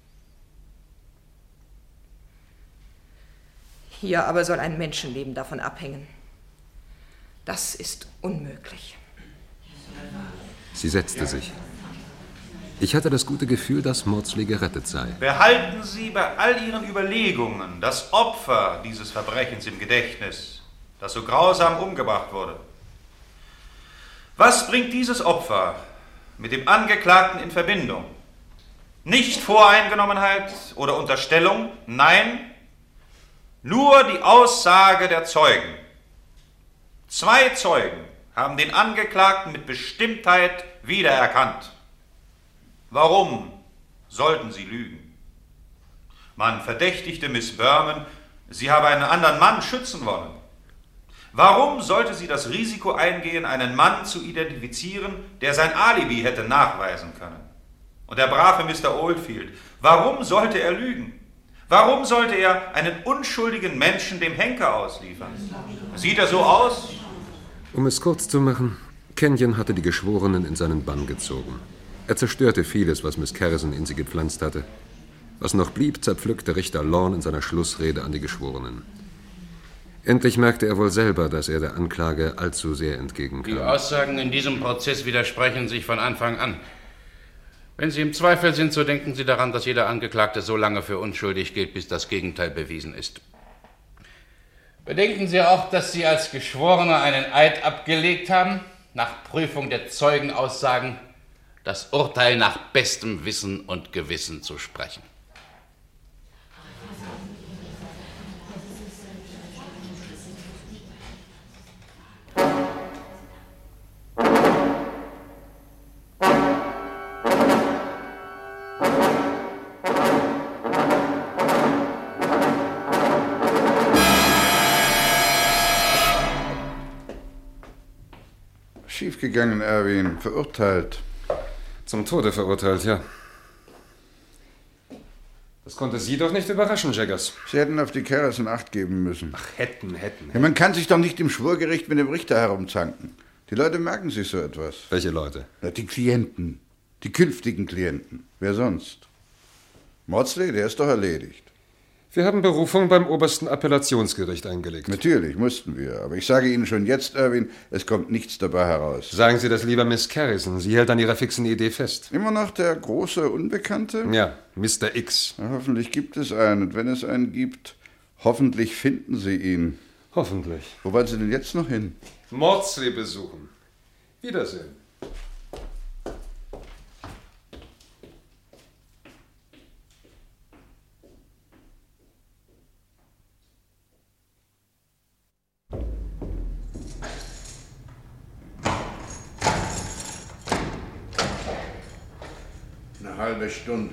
Hier aber soll ein Menschenleben davon abhängen. Das ist unmöglich. Sie setzte sich. Ich hatte das gute Gefühl, dass Maudsley gerettet sei. Behalten Sie bei all Ihren Überlegungen das Opfer dieses Verbrechens im Gedächtnis, das so grausam umgebracht wurde. Was bringt dieses Opfer mit dem Angeklagten in Verbindung. Nicht Voreingenommenheit oder Unterstellung, nein, nur die Aussage der Zeugen. 2 Zeugen haben den Angeklagten mit Bestimmtheit wiedererkannt. Warum sollten sie lügen? Man verdächtigte Miss Berman, sie habe einen anderen Mann schützen wollen. Warum sollte sie das Risiko eingehen, einen Mann zu identifizieren, der sein Alibi hätte nachweisen können? Und der brave Mr. Oldfield, warum sollte er lügen? Warum sollte er einen unschuldigen Menschen dem Henker ausliefern? Sieht er so aus? Um es kurz zu machen, Kenyon hatte die Geschworenen in seinen Bann gezogen. Er zerstörte vieles, was Miss Kerrison in sie gepflanzt hatte. Was noch blieb, zerpflückte Richter Lorne in seiner Schlussrede an die Geschworenen. Endlich merkte er wohl selber, dass er der Anklage allzu sehr entgegenkam. Die Aussagen in diesem Prozess widersprechen sich von Anfang an. Wenn Sie im Zweifel sind, so denken Sie daran, dass jeder Angeklagte so lange für unschuldig gilt, bis das Gegenteil bewiesen ist. Bedenken Sie auch, dass Sie als Geschworener einen Eid abgelegt haben, nach Prüfung der Zeugenaussagen das Urteil nach bestem Wissen und Gewissen zu sprechen. Schiefgegangen, Erwin. Verurteilt. Zum Tode verurteilt, ja. Das konnte Sie doch nicht überraschen, Jaggers. Sie hätten auf die Kerrison Acht geben müssen. Ach, hätten. Ja, man kann sich doch nicht im Schwurgericht mit dem Richter herumzanken. Die Leute merken sich so etwas. Welche Leute? Na, die Klienten. Die künftigen Klienten. Wer sonst? Maudsley, der ist doch erledigt. Wir haben Berufung beim obersten Appellationsgericht eingelegt. Natürlich, mussten wir. Aber ich sage Ihnen schon jetzt, Erwin, es kommt nichts dabei heraus. Sagen Sie das lieber Miss Kerrison. Sie hält an ihrer fixen Idee fest. Immer noch der große Unbekannte? Ja, Mr. X. Na, hoffentlich gibt es einen. Und wenn es einen gibt, hoffentlich finden Sie ihn. Hoffentlich. Wo wollen Sie denn jetzt noch hin? Maudsley besuchen. Wiedersehen. Eine halbe Stunde.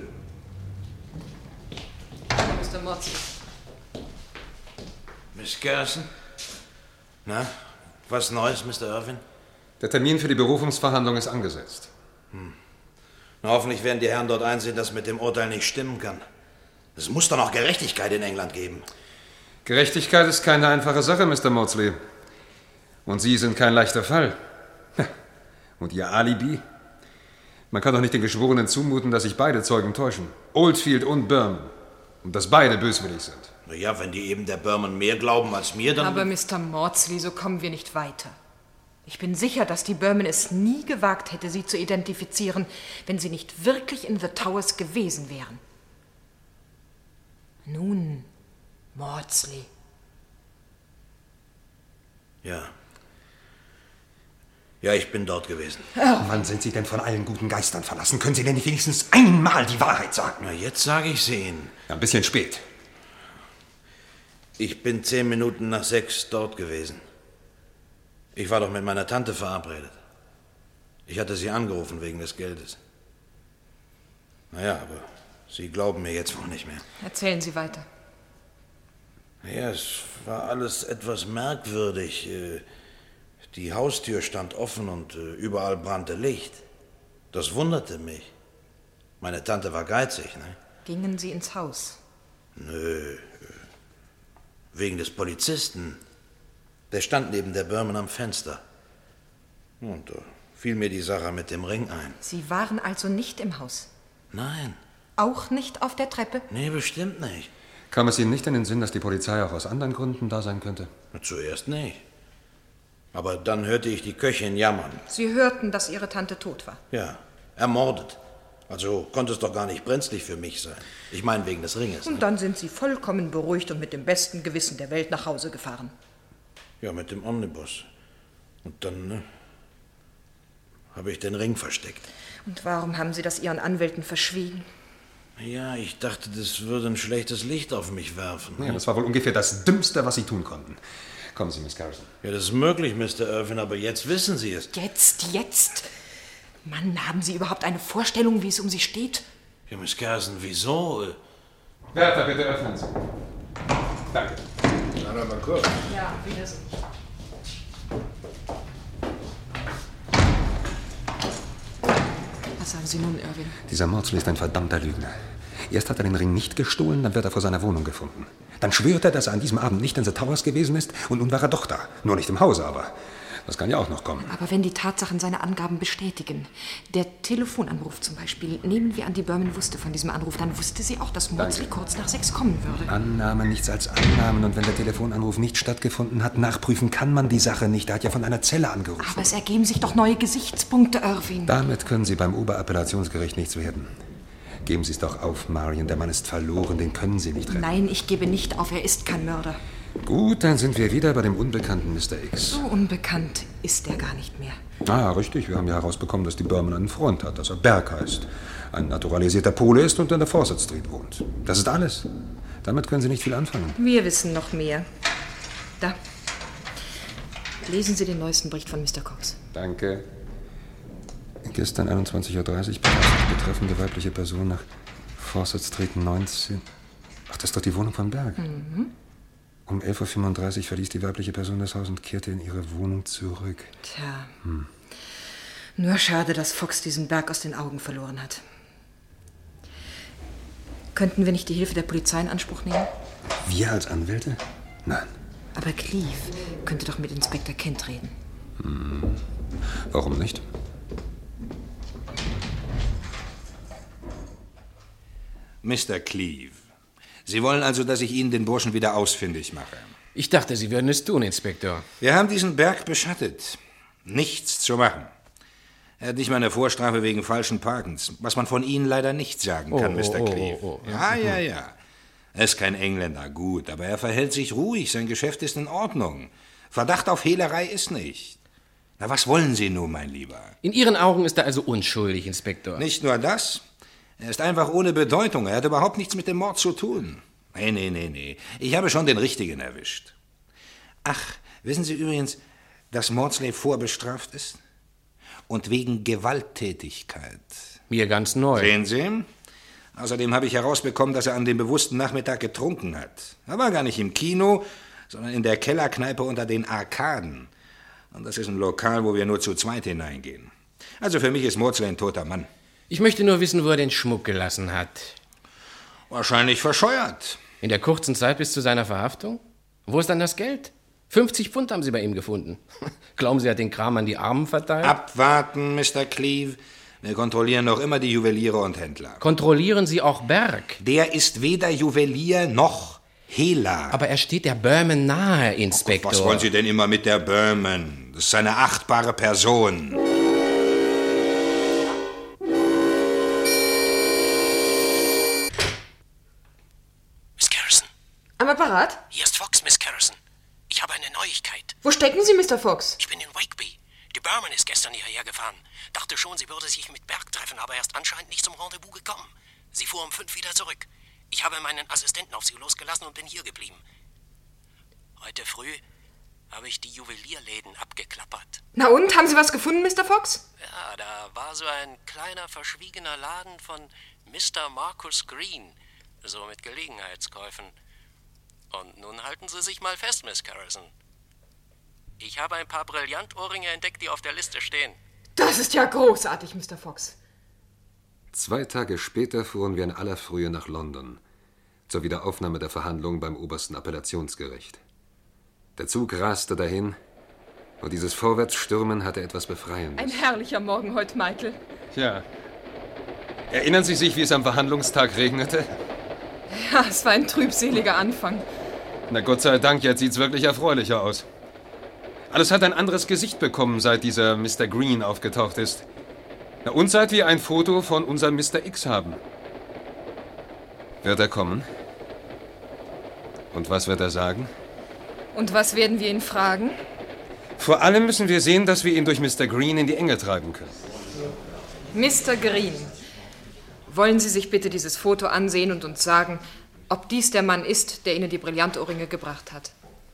Mr. Maudsley. Miss Garrison? Na, was Neues, Mr. Irwin? Der Termin für die Berufungsverhandlung ist angesetzt. Na, hoffentlich werden die Herren dort einsehen, dass mit dem Urteil nicht stimmen kann. Es muss doch noch Gerechtigkeit in England geben. Gerechtigkeit ist keine einfache Sache, Mr. Maudsley. Und Sie sind kein leichter Fall. Und Ihr Alibi? Man kann doch nicht den Geschworenen zumuten, dass sich beide Zeugen täuschen. Oldfield und Berman. Und dass beide böswillig sind. Na ja, wenn die eben der Berman mehr glauben als mir, dann... Aber Mr. Maudsley, so kommen wir nicht weiter. Ich bin sicher, dass die Berman es nie gewagt hätte, sie zu identifizieren, wenn sie nicht wirklich in The Towers gewesen wären. Nun, Maudsley. Ja. Ja, ich bin dort gewesen. Wann sind Sie denn von allen guten Geistern verlassen? Können Sie denn nicht wenigstens einmal die Wahrheit sagen? Na, jetzt sage ich sie Ihnen. Ja, ein bisschen spät. Ich bin 10 Minuten nach 6 dort gewesen. Ich war doch mit meiner Tante verabredet. Ich hatte sie angerufen wegen des Geldes. Naja, aber Sie glauben mir jetzt wohl nicht mehr. Erzählen Sie weiter. Ja, es war alles etwas merkwürdig. Die Haustür stand offen und überall brannte Licht. Das wunderte mich. Meine Tante war geizig, ne? Gingen Sie ins Haus? Nö. Wegen des Polizisten. Der stand neben der Berman am Fenster. Und da fiel mir die Sache mit dem Ring ein. Sie waren also nicht im Haus? Nein. Auch nicht auf der Treppe? Nee, bestimmt nicht. Kam es Ihnen nicht in den Sinn, dass die Polizei auch aus anderen Gründen da sein könnte? Na, zuerst nicht. Aber dann hörte ich die Köchin jammern. Sie hörten, dass Ihre Tante tot war? Ja, ermordet. Also konnte es doch gar nicht brenzlig für mich sein. Ich meine wegen des Ringes. Und dann sind Sie vollkommen beruhigt und mit dem besten Gewissen der Welt nach Hause gefahren? Ja, mit dem Omnibus. Und dann habe ich den Ring versteckt. Und warum haben Sie das Ihren Anwälten verschwiegen? Ja, ich dachte, das würde ein schlechtes Licht auf mich werfen. Ja, das war wohl ungefähr das Dümmste, was Sie tun konnten. Kommen Sie, Miss Garrison. Ja, das ist möglich, Mr. Irvin, aber jetzt wissen Sie es. Jetzt! Mann, haben Sie überhaupt eine Vorstellung, wie es um Sie steht? Ja, Miss Garrison, wieso? Wärter, bitte öffnen Sie. Danke. Na, mal kurz. Ja, wiedersehen. Was sagen Sie nun, Irvin? Dieser Maudsley ist ein verdammter Lügner. Erst hat er den Ring nicht gestohlen, dann wird er vor seiner Wohnung gefunden. Dann schwört er, dass er an diesem Abend nicht in The Towers gewesen ist und nun war er doch da. Nur nicht im Hause, aber das kann ja auch noch kommen. Aber wenn die Tatsachen seine Angaben bestätigen, der Telefonanruf zum Beispiel, nehmen wir an, die Berman wusste von diesem Anruf, dann wusste sie auch, dass Maudsley kurz nach 6 kommen würde. Annahmen, nichts als Annahmen. Und wenn der Telefonanruf nicht stattgefunden hat, nachprüfen kann man die Sache nicht. Er hat ja von einer Zelle angerufen. Aber es ergeben sich doch neue Gesichtspunkte, Irvin. Damit können Sie beim Oberappellationsgericht nichts werden. Geben Sie es doch auf, Marion. Der Mann ist verloren, den können Sie nicht retten. Nein, ich gebe nicht auf, er ist kein Mörder. Gut, dann sind wir wieder bei dem unbekannten Mr. X. So unbekannt ist er gar nicht mehr. Ah, richtig. Wir haben ja herausbekommen, dass die Berman einen Freund hat, dass er Berg heißt, ein naturalisierter Pole ist und in der Fawcett Street wohnt. Das ist alles. Damit können Sie nicht viel anfangen. Wir wissen noch mehr. Da. Lesen Sie den neuesten Bericht von Mr. Cox. Danke. Gestern 21:30 Uhr betreffende weibliche Person nach Fawcett Street 19. Ach, das ist doch die Wohnung von Berg. Mhm. Um 11:35 Uhr verließ die weibliche Person das Haus und kehrte in ihre Wohnung zurück. Tja. Nur schade, dass Fox diesen Berg aus den Augen verloren hat. Könnten wir nicht die Hilfe der Polizei in Anspruch nehmen? Wir als Anwälte? Nein. Aber Cleve könnte doch mit Inspektor Kent reden. Warum nicht? Mr. Cleve, Sie wollen also, dass ich Ihnen den Burschen wieder ausfindig mache? Ich dachte, Sie würden es tun, Inspektor. Wir haben diesen Berg beschattet. Nichts zu machen. Er hat nicht mal eine Vorstrafe wegen falschen Parkens, was man von Ihnen leider nicht sagen kann, Mr. Cleve. Ja. Er ist kein Engländer, gut, aber er verhält sich ruhig, sein Geschäft ist in Ordnung. Verdacht auf Hehlerei ist nicht. Na, was wollen Sie nun, mein Lieber? In Ihren Augen ist er also unschuldig, Inspektor. Nicht nur das. Er ist einfach ohne Bedeutung. Er hat überhaupt nichts mit dem Mord zu tun. Nee. Ich habe schon den Richtigen erwischt. Ach, wissen Sie übrigens, dass Maudsley vorbestraft ist? Und wegen Gewalttätigkeit. Mir ganz neu. Sehen Sie? Außerdem habe ich herausbekommen, dass er an dem bewussten Nachmittag getrunken hat. Er war gar nicht im Kino, sondern in der Kellerkneipe unter den Arkaden. Und das ist ein Lokal, wo wir nur zu zweit hineingehen. Also für mich ist Maudsley ein toter Mann. Ich möchte nur wissen, wo er den Schmuck gelassen hat. Wahrscheinlich verscheuert. In der kurzen Zeit bis zu seiner Verhaftung? Wo ist dann das Geld? 50 Pfund haben Sie bei ihm gefunden. Glauben Sie, er hat den Kram an die Armen verteilt? Abwarten, Mr. Cleve. Wir kontrollieren noch immer die Juweliere und Händler. Kontrollieren Sie auch Berg? Der ist weder Juwelier noch Hehler. Aber er steht der Berman nahe, Inspektor. Was wollen Sie denn immer mit der Berman? Das ist eine achtbare Person. Miss Garrison. Am Apparat? Hier ist Fox, Miss Garrison. Ich habe eine Neuigkeit. Wo stecken Sie, Mr. Fox? Ich bin in Wakeby. Die Berman ist gestern hierher gefahren. Dachte schon, sie würde sich mit Berg treffen, aber er ist anscheinend nicht zum Rendezvous gekommen. Sie fuhr um 5 wieder zurück. Ich habe meinen Assistenten auf sie losgelassen und bin hier geblieben. Heute früh habe ich die Juwelierläden abgeklappert. Na und, haben Sie was gefunden, Mr. Fox? Ja, da war so ein kleiner, verschwiegener Laden von Mr. Marcus Green, so mit Gelegenheitskäufen. Und nun halten Sie sich mal fest, Miss Garrison. Ich habe ein paar Brillantohrringe entdeckt, die auf der Liste stehen. Das ist ja großartig, Mr. Fox. 2 Tage später fuhren wir in aller Frühe nach London zur Wiederaufnahme der Verhandlungen beim obersten Appellationsgericht. Der Zug raste dahin und dieses Vorwärtsstürmen hatte etwas Befreiendes. Ein herrlicher Morgen heute, Michael. Tja, erinnern Sie sich, wie es am Verhandlungstag regnete? Ja, es war ein trübseliger Anfang. Na Gott sei Dank, jetzt sieht's wirklich erfreulicher aus. Alles hat ein anderes Gesicht bekommen, seit dieser Mr. Green aufgetaucht ist. Na, und seit wir ein Foto von unserem Mr. X haben. Wird er kommen? Und was wird er sagen? Und was werden wir ihn fragen? Vor allem müssen wir sehen, dass wir ihn durch Mr. Green in die Enge treiben können. Mr. Green, wollen Sie sich bitte dieses Foto ansehen und uns sagen, ob dies der Mann ist, der Ihnen die Brillantohrringe gebracht hat?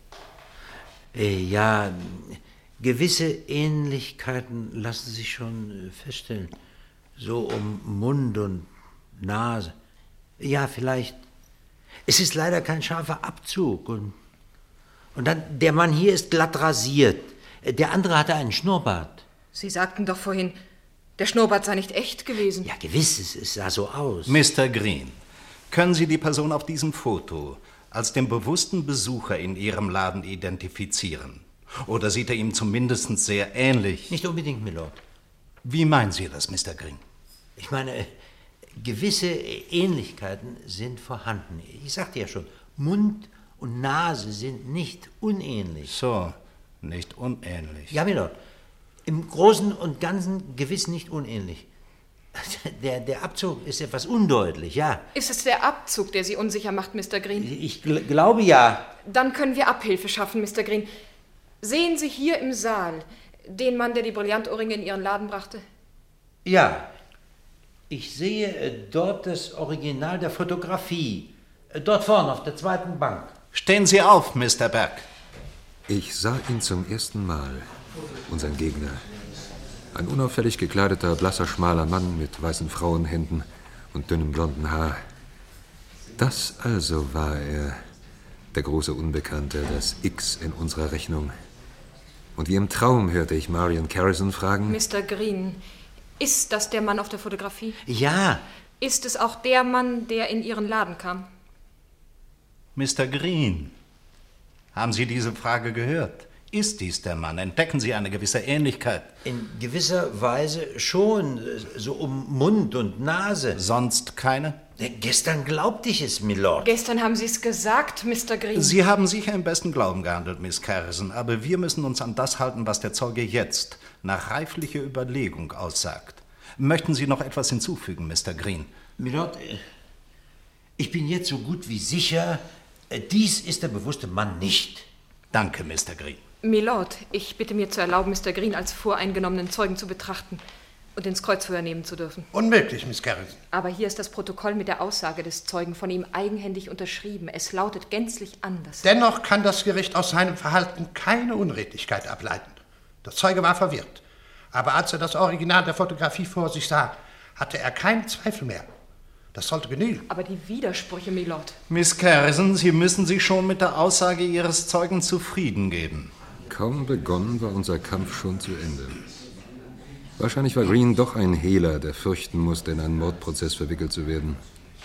Ja, gewisse Ähnlichkeiten lassen sich schon feststellen. So um Mund und Nase. Ja, vielleicht. Es ist leider kein scharfer Abzug. Und dann, der Mann hier ist glatt rasiert. Der andere hatte einen Schnurrbart. Sie sagten doch vorhin, der Schnurrbart sei nicht echt gewesen. Ja, gewiss, es sah so aus. Mr. Green, können Sie die Person auf diesem Foto als den bewussten Besucher in Ihrem Laden identifizieren? Oder sieht er ihm zumindest sehr ähnlich? Nicht unbedingt, Milord. Wie meinen Sie das, Mr. Green? Ich meine, gewisse Ähnlichkeiten sind vorhanden. Ich sagte ja schon, Mund und Nase sind nicht unähnlich. So, nicht unähnlich. Ja, Milord. Im Großen und Ganzen gewiss nicht unähnlich. Der Abzug ist etwas undeutlich, ja. Ist es der Abzug, der Sie unsicher macht, Mr. Green? Ich glaube ja. Dann können wir Abhilfe schaffen, Mr. Green. Sehen Sie hier im Saal den Mann, der die Brillantohrringe in Ihren Laden brachte? Ja. Ich sehe dort das Original der Fotografie. Dort vorne auf der zweiten Bank. Stehen Sie auf, Mr. Berg. Ich sah ihn zum ersten Mal, unseren Gegner. Ein unauffällig gekleideter, blasser, schmaler Mann mit weißen Frauenhänden und dünnem blonden Haar. Das also war er, der große Unbekannte, das X in unserer Rechnung. Und wie im Traum hörte ich Marion Carrison fragen: Mr. Green, ist das der Mann auf der Fotografie? Ja. Ist es auch der Mann, der in Ihren Laden kam? Mr. Green, haben Sie diese Frage gehört? Ist dies der Mann? Entdecken Sie eine gewisse Ähnlichkeit? In gewisser Weise schon, so um Mund und Nase. Sonst keine? Gestern glaubte ich es, Milord. Gestern haben Sie es gesagt, Mr. Green. Sie haben sicher im besten Glauben gehandelt, Miss Carrison, aber wir müssen uns an das halten, was der Zeuge jetzt nach reiflicher Überlegung aussagt. Möchten Sie noch etwas hinzufügen, Mr. Green? Milord, ich bin jetzt so gut wie sicher, dies ist der bewusste Mann nicht. Danke, Mr. Green. Milord, ich bitte mir zu erlauben, Mr. Green als voreingenommenen Zeugen zu betrachten und ins Kreuzverhör nehmen zu dürfen. Unmöglich, Miss Carrison. Aber hier ist das Protokoll mit der Aussage des Zeugen von ihm eigenhändig unterschrieben. Es lautet gänzlich anders. Dennoch kann das Gericht aus seinem Verhalten keine Unredlichkeit ableiten. Der Zeuge war verwirrt. Aber als er das Original der Fotografie vor sich sah, hatte er keinen Zweifel mehr. Das sollte genügen. Aber die Widersprüche, Milord. Miss Carrison, Sie müssen sich schon mit der Aussage Ihres Zeugen zufrieden geben. Kaum begonnen, war unser Kampf schon zu Ende. Wahrscheinlich war Green doch ein Hehler, der fürchten musste, in einen Mordprozess verwickelt zu werden.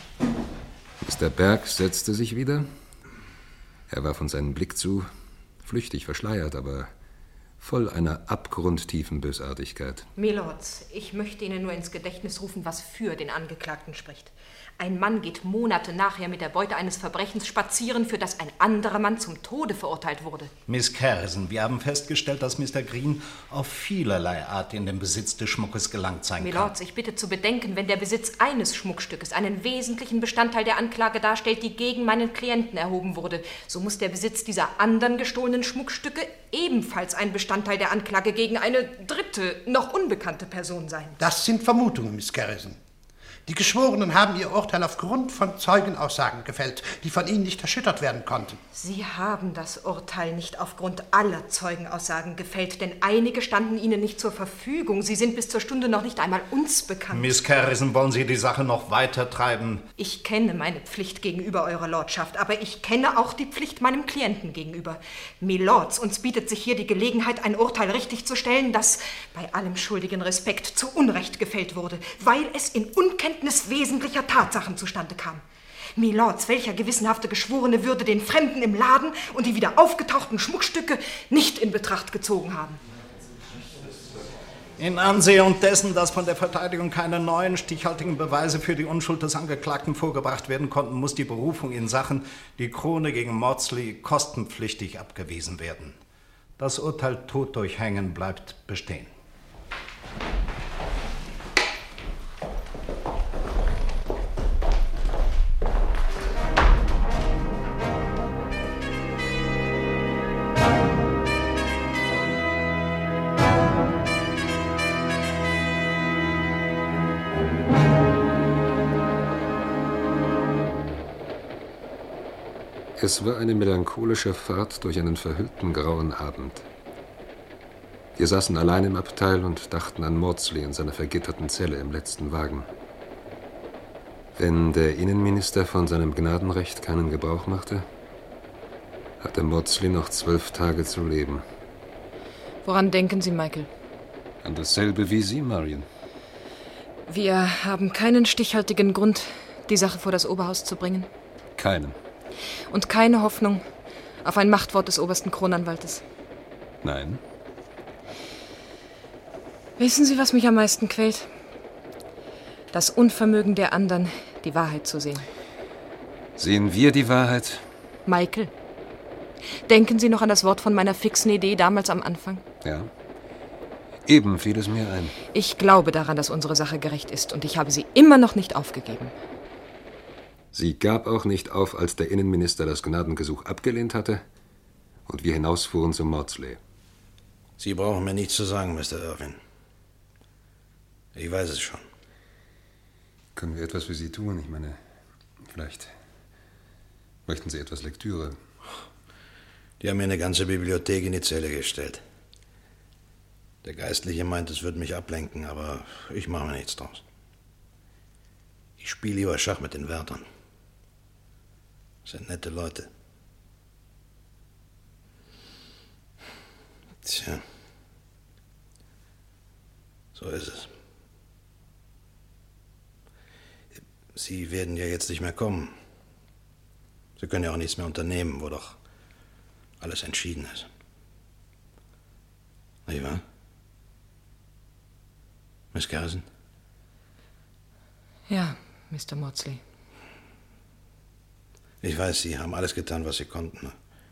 Mr. Berg setzte sich wieder. Er warf uns einen Blick zu, flüchtig verschleiert, aber voll einer abgrundtiefen Bösartigkeit. Milords, ich möchte Ihnen nur ins Gedächtnis rufen, was für den Angeklagten spricht. Ein Mann geht Monate nachher mit der Beute eines Verbrechens spazieren, für das ein anderer Mann zum Tode verurteilt wurde. Miss Carrison, wir haben festgestellt, dass Mr. Green auf vielerlei Art in den Besitz des Schmuckes gelangt sein kann. Milords, ich bitte zu bedenken, wenn der Besitz eines Schmuckstückes einen wesentlichen Bestandteil der Anklage darstellt, die gegen meinen Klienten erhoben wurde, so muss der Besitz dieser anderen gestohlenen Schmuckstücke ebenfalls ein Bestandteil der Anklage gegen eine dritte, noch unbekannte Person sein. Das sind Vermutungen, Miss Carrison. Die Geschworenen haben ihr Urteil aufgrund von Zeugenaussagen gefällt, die von ihnen nicht erschüttert werden konnten. Sie haben das Urteil nicht aufgrund aller Zeugenaussagen gefällt, denn einige standen Ihnen nicht zur Verfügung. Sie sind bis zur Stunde noch nicht einmal uns bekannt. Miss Carrison, wollen Sie die Sache noch weiter treiben? Ich kenne meine Pflicht gegenüber Eurer Lordschaft, aber ich kenne auch die Pflicht meinem Klienten gegenüber. Milords, uns bietet sich hier die Gelegenheit, ein Urteil richtig zu stellen, das bei allem schuldigen Respekt zu Unrecht gefällt wurde, weil es in Unkenntnis wesentlicher Tatsachen zustande kam. Milords, welcher gewissenhafte Geschworene würde den Fremden im Laden und die wieder aufgetauchten Schmuckstücke nicht in Betracht gezogen haben? In Ansehung dessen, dass von der Verteidigung keine neuen stichhaltigen Beweise für die Unschuld des Angeklagten vorgebracht werden konnten, muss die Berufung in Sachen die Krone gegen Maudsley kostenpflichtig abgewiesen werden. Das Urteil Tod durch Hängen bleibt bestehen. Es war eine melancholische Fahrt durch einen verhüllten grauen Abend. Wir saßen allein im Abteil und dachten an Maudsley in seiner vergitterten Zelle im letzten Wagen. Wenn der Innenminister von seinem Gnadenrecht keinen Gebrauch machte, hatte Maudsley noch 12 Tage zu leben. Woran denken Sie, Michael? An dasselbe wie Sie, Marion. Wir haben keinen stichhaltigen Grund, die Sache vor das Oberhaus zu bringen. Keinen. Und keine Hoffnung auf ein Machtwort des obersten Kronanwaltes. Nein. Wissen Sie, was mich am meisten quält? Das Unvermögen der anderen, die Wahrheit zu sehen. Sehen wir die Wahrheit? Michael, denken Sie noch an das Wort von meiner fixen Idee damals am Anfang? Ja. Eben fiel es mir ein. Ich glaube daran, dass unsere Sache gerecht ist, und ich habe sie immer noch nicht aufgegeben. Sie gab auch nicht auf, als der Innenminister das Gnadengesuch abgelehnt hatte und wir hinausfuhren zu Maudsley. Sie brauchen mir nichts zu sagen, Mr. Irwin. Ich weiß es schon. Können wir etwas für Sie tun? Ich meine, vielleicht möchten Sie etwas Lektüre. Die haben mir eine ganze Bibliothek in die Zelle gestellt. Der Geistliche meint, es würde mich ablenken, aber ich mache mir nichts draus. Ich spiele lieber Schach mit den Wärtern. Das sind nette Leute. Tja, so ist es. Sie werden ja jetzt nicht mehr kommen. Sie können ja auch nichts mehr unternehmen, wo doch alles entschieden ist. Nicht wahr? Miss Garrison? Ja, Mr. Maudsley. Ich weiß, Sie haben alles getan, was Sie konnten.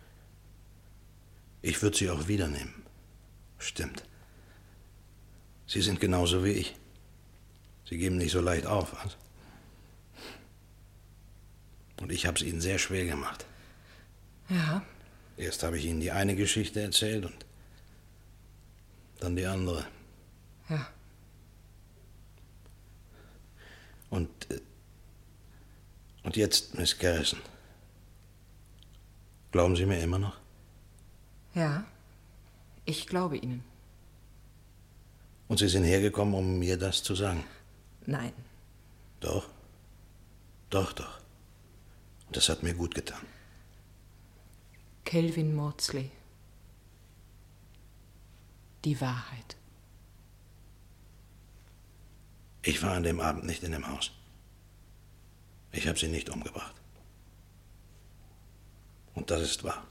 Ich würde Sie auch wiedernehmen. Stimmt. Sie sind genauso wie ich. Sie geben nicht so leicht auf, was? Und ich habe es Ihnen sehr schwer gemacht. Ja. Erst habe ich Ihnen die eine Geschichte erzählt und dann die andere. Ja. Und jetzt, Miss Garrison. Glauben Sie mir immer noch? Ja, ich glaube Ihnen. Und Sie sind hergekommen, um mir das zu sagen? Nein. Doch. Doch. Und das hat mir gut getan. Kelvin Maudsley. Die Wahrheit. Ich war an dem Abend nicht in dem Haus. Ich habe sie nicht umgebracht. Und das ist wahr.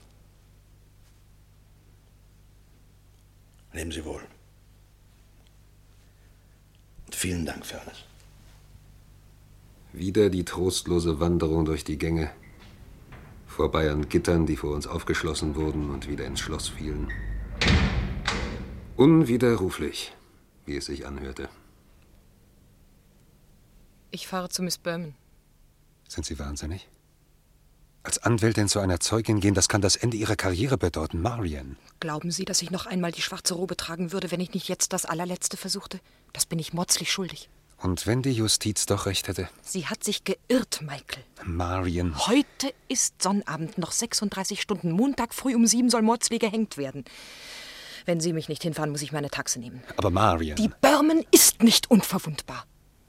Leben Sie wohl. Und vielen Dank für alles. Wieder die trostlose Wanderung durch die Gänge, vorbei an Gittern, die vor uns aufgeschlossen wurden und wieder ins Schloss fielen. Unwiderruflich, wie es sich anhörte. Ich fahre zu Miss Berman. Sind Sie wahnsinnig? Als Anwältin zu einer Zeugin gehen, das kann das Ende Ihrer Karriere bedeuten, Marion. Glauben Sie, dass ich noch einmal die schwarze Robe tragen würde, wenn ich nicht jetzt das allerletzte versuchte? Das bin ich Maudsley schuldig. Und wenn die Justiz doch recht hätte? Sie hat sich geirrt, Michael. Marion. Heute ist Sonnabend, noch 36 Stunden. Montag früh um 7 soll Maudsley gehängt werden. Wenn Sie mich nicht hinfahren, muss ich meine Taxe nehmen. Aber Marion. Die Berman ist nicht unverwundbar.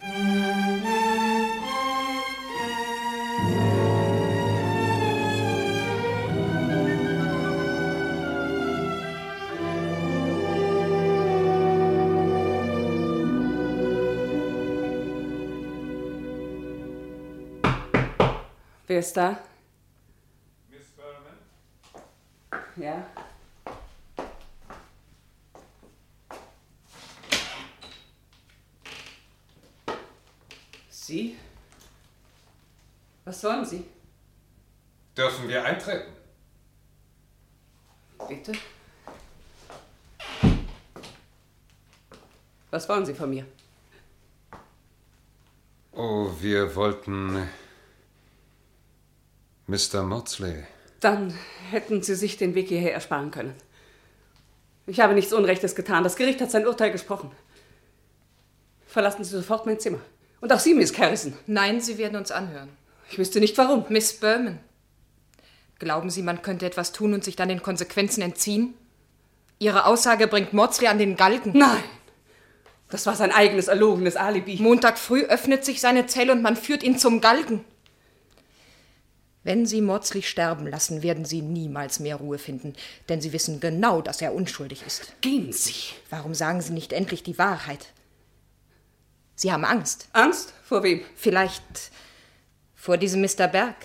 Wer ist da? Miss Berman? Ja. Sie? Was wollen Sie? Dürfen wir eintreten? Bitte? Was wollen Sie von mir? Oh, wir wollten Mr. Maudsley. Dann hätten Sie sich den Weg hierher ersparen können. Ich habe nichts Unrechtes getan. Das Gericht hat sein Urteil gesprochen. Verlassen Sie sofort mein Zimmer. Und auch Sie, Miss Garrison. Nein, Sie werden uns anhören. Ich wüsste nicht, warum. Miss Berman, Glauben Sie, man könnte etwas tun und sich dann den Konsequenzen entziehen? Ihre Aussage bringt Maudsley an den Galgen. Nein, das war sein eigenes erlogenes Alibi. Montag früh öffnet sich seine Zelle und man führt ihn zum Galgen. Wenn Sie Maudsley sterben lassen, werden Sie niemals mehr Ruhe finden, denn Sie wissen genau, dass er unschuldig ist. Gehen Sie. Warum sagen Sie nicht endlich die Wahrheit? Sie haben Angst. Angst? Vor wem? Vielleicht vor diesem Mr. Berg.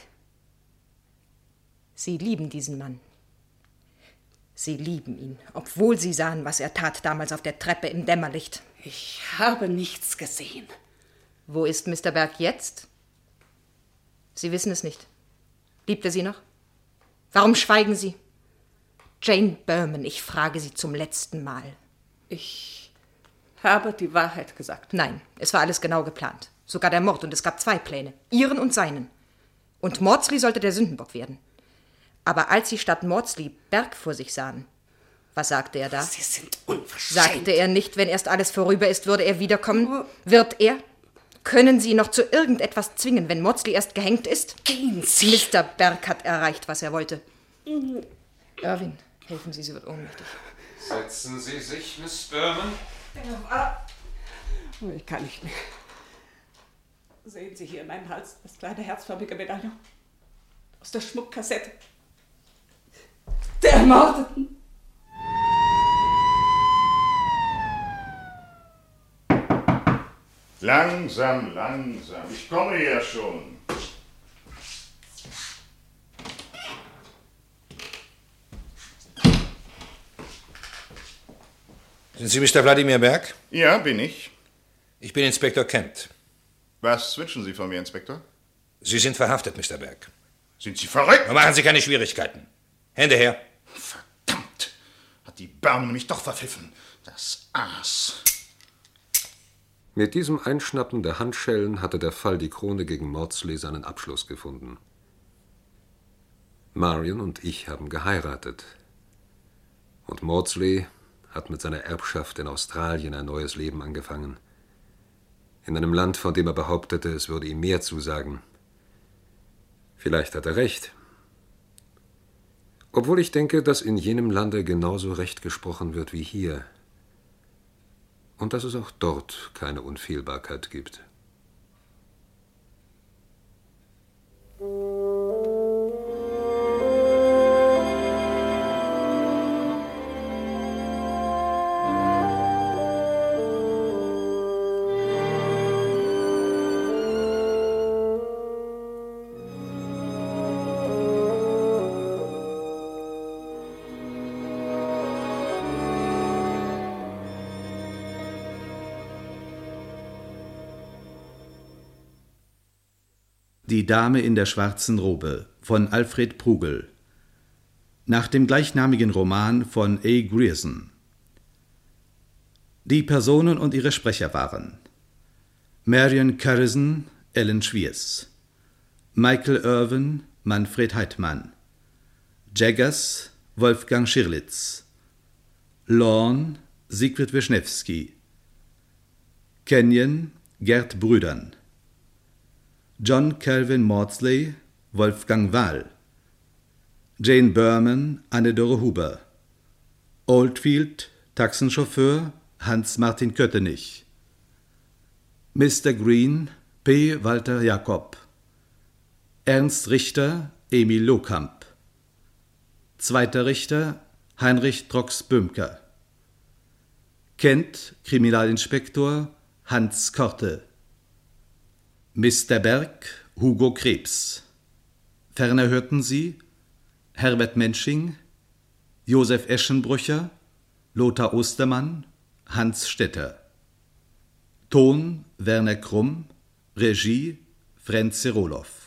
Sie lieben diesen Mann. Sie lieben ihn, obwohl Sie sahen, was er tat damals auf der Treppe im Dämmerlicht. Ich habe nichts gesehen. Wo ist Mr. Berg jetzt? Sie wissen es nicht. Liebt er Sie noch? Warum schweigen Sie? Jane Berman, ich frage Sie zum letzten Mal. Ich habe die Wahrheit gesagt. Nein, es war alles genau geplant. Sogar der Mord, und es gab 2 Pläne, Ihren und seinen. Und Maudsley sollte der Sündenbock werden. Aber als Sie statt Maudsley Berg vor sich sahen, was sagte er da? Sie sind unverschämt. Sagte er nicht, wenn erst alles vorüber ist, würde er wiederkommen? Wird er? Können Sie ihn noch zu irgendetwas zwingen, wenn Maudsley erst gehängt ist? Gehen Sie. Mr. Berg hat erreicht, was er wollte. Irwin, helfen Sie, sie wird ohnmächtig. Setzen Sie sich, Miss Berman. Ich kann nicht mehr. Sehen Sie hier in meinem Hals das kleine herzförmige Medaillon aus der Schmuckkassette der Ermordeten. Langsam, langsam. Ich komme ja schon. Sind Sie Mr. Wladimir Berg? Ja, bin ich. Ich bin Inspektor Kent. Was wünschen Sie von mir, Inspektor? Sie sind verhaftet, Mr. Berg. Sind Sie verrückt? Und machen Sie keine Schwierigkeiten. Hände her. Verdammt! Hat die Berman mich doch verpfiffen. Das Aas. Mit diesem Einschnappen der Handschellen hatte der Fall Die Krone gegen Maudsley seinen Abschluss gefunden. Marion und ich haben geheiratet. Und Maudsley hat mit seiner Erbschaft in Australien ein neues Leben angefangen. In einem Land, von dem er behauptete, es würde ihm mehr zusagen. Vielleicht hat er recht. Obwohl ich denke, dass in jenem Lande genauso Recht gesprochen wird wie hier. Und dass es auch dort keine Unfehlbarkeit gibt. Die Dame in der schwarzen Robe von Alfred Prugel. Nach dem gleichnamigen Roman von A. Grierson. Die Personen und ihre Sprecher waren Marion Carrison, Ellen Schwiers, Michael Irwin, Manfred Heidmann, Jaggers, Wolfgang Schirlitz, Lorne, Siegfried Wischnewski, Kenyon, Gerd Brüdern, John Calvin Maudsley, Wolfgang Wahl, Jane Berman, Anne-Dore Huber, Oldfield, Taxenchauffeur, Hans-Martin Köttenich, Mr. Green, P. Walter Jakob, Ernst Richter, Emil Lohkamp, Zweiter Richter, Heinrich Trox-Böhmker, Kent, Kriminalinspektor, Hans Korte, Mr. Berg, Hugo Krebs. Ferner hörten Sie Herbert Mensching, Josef Eschenbrücher, Lothar Ostermann, Hans Stetter. Ton Werner Krumm, Regie Frenz Serolow.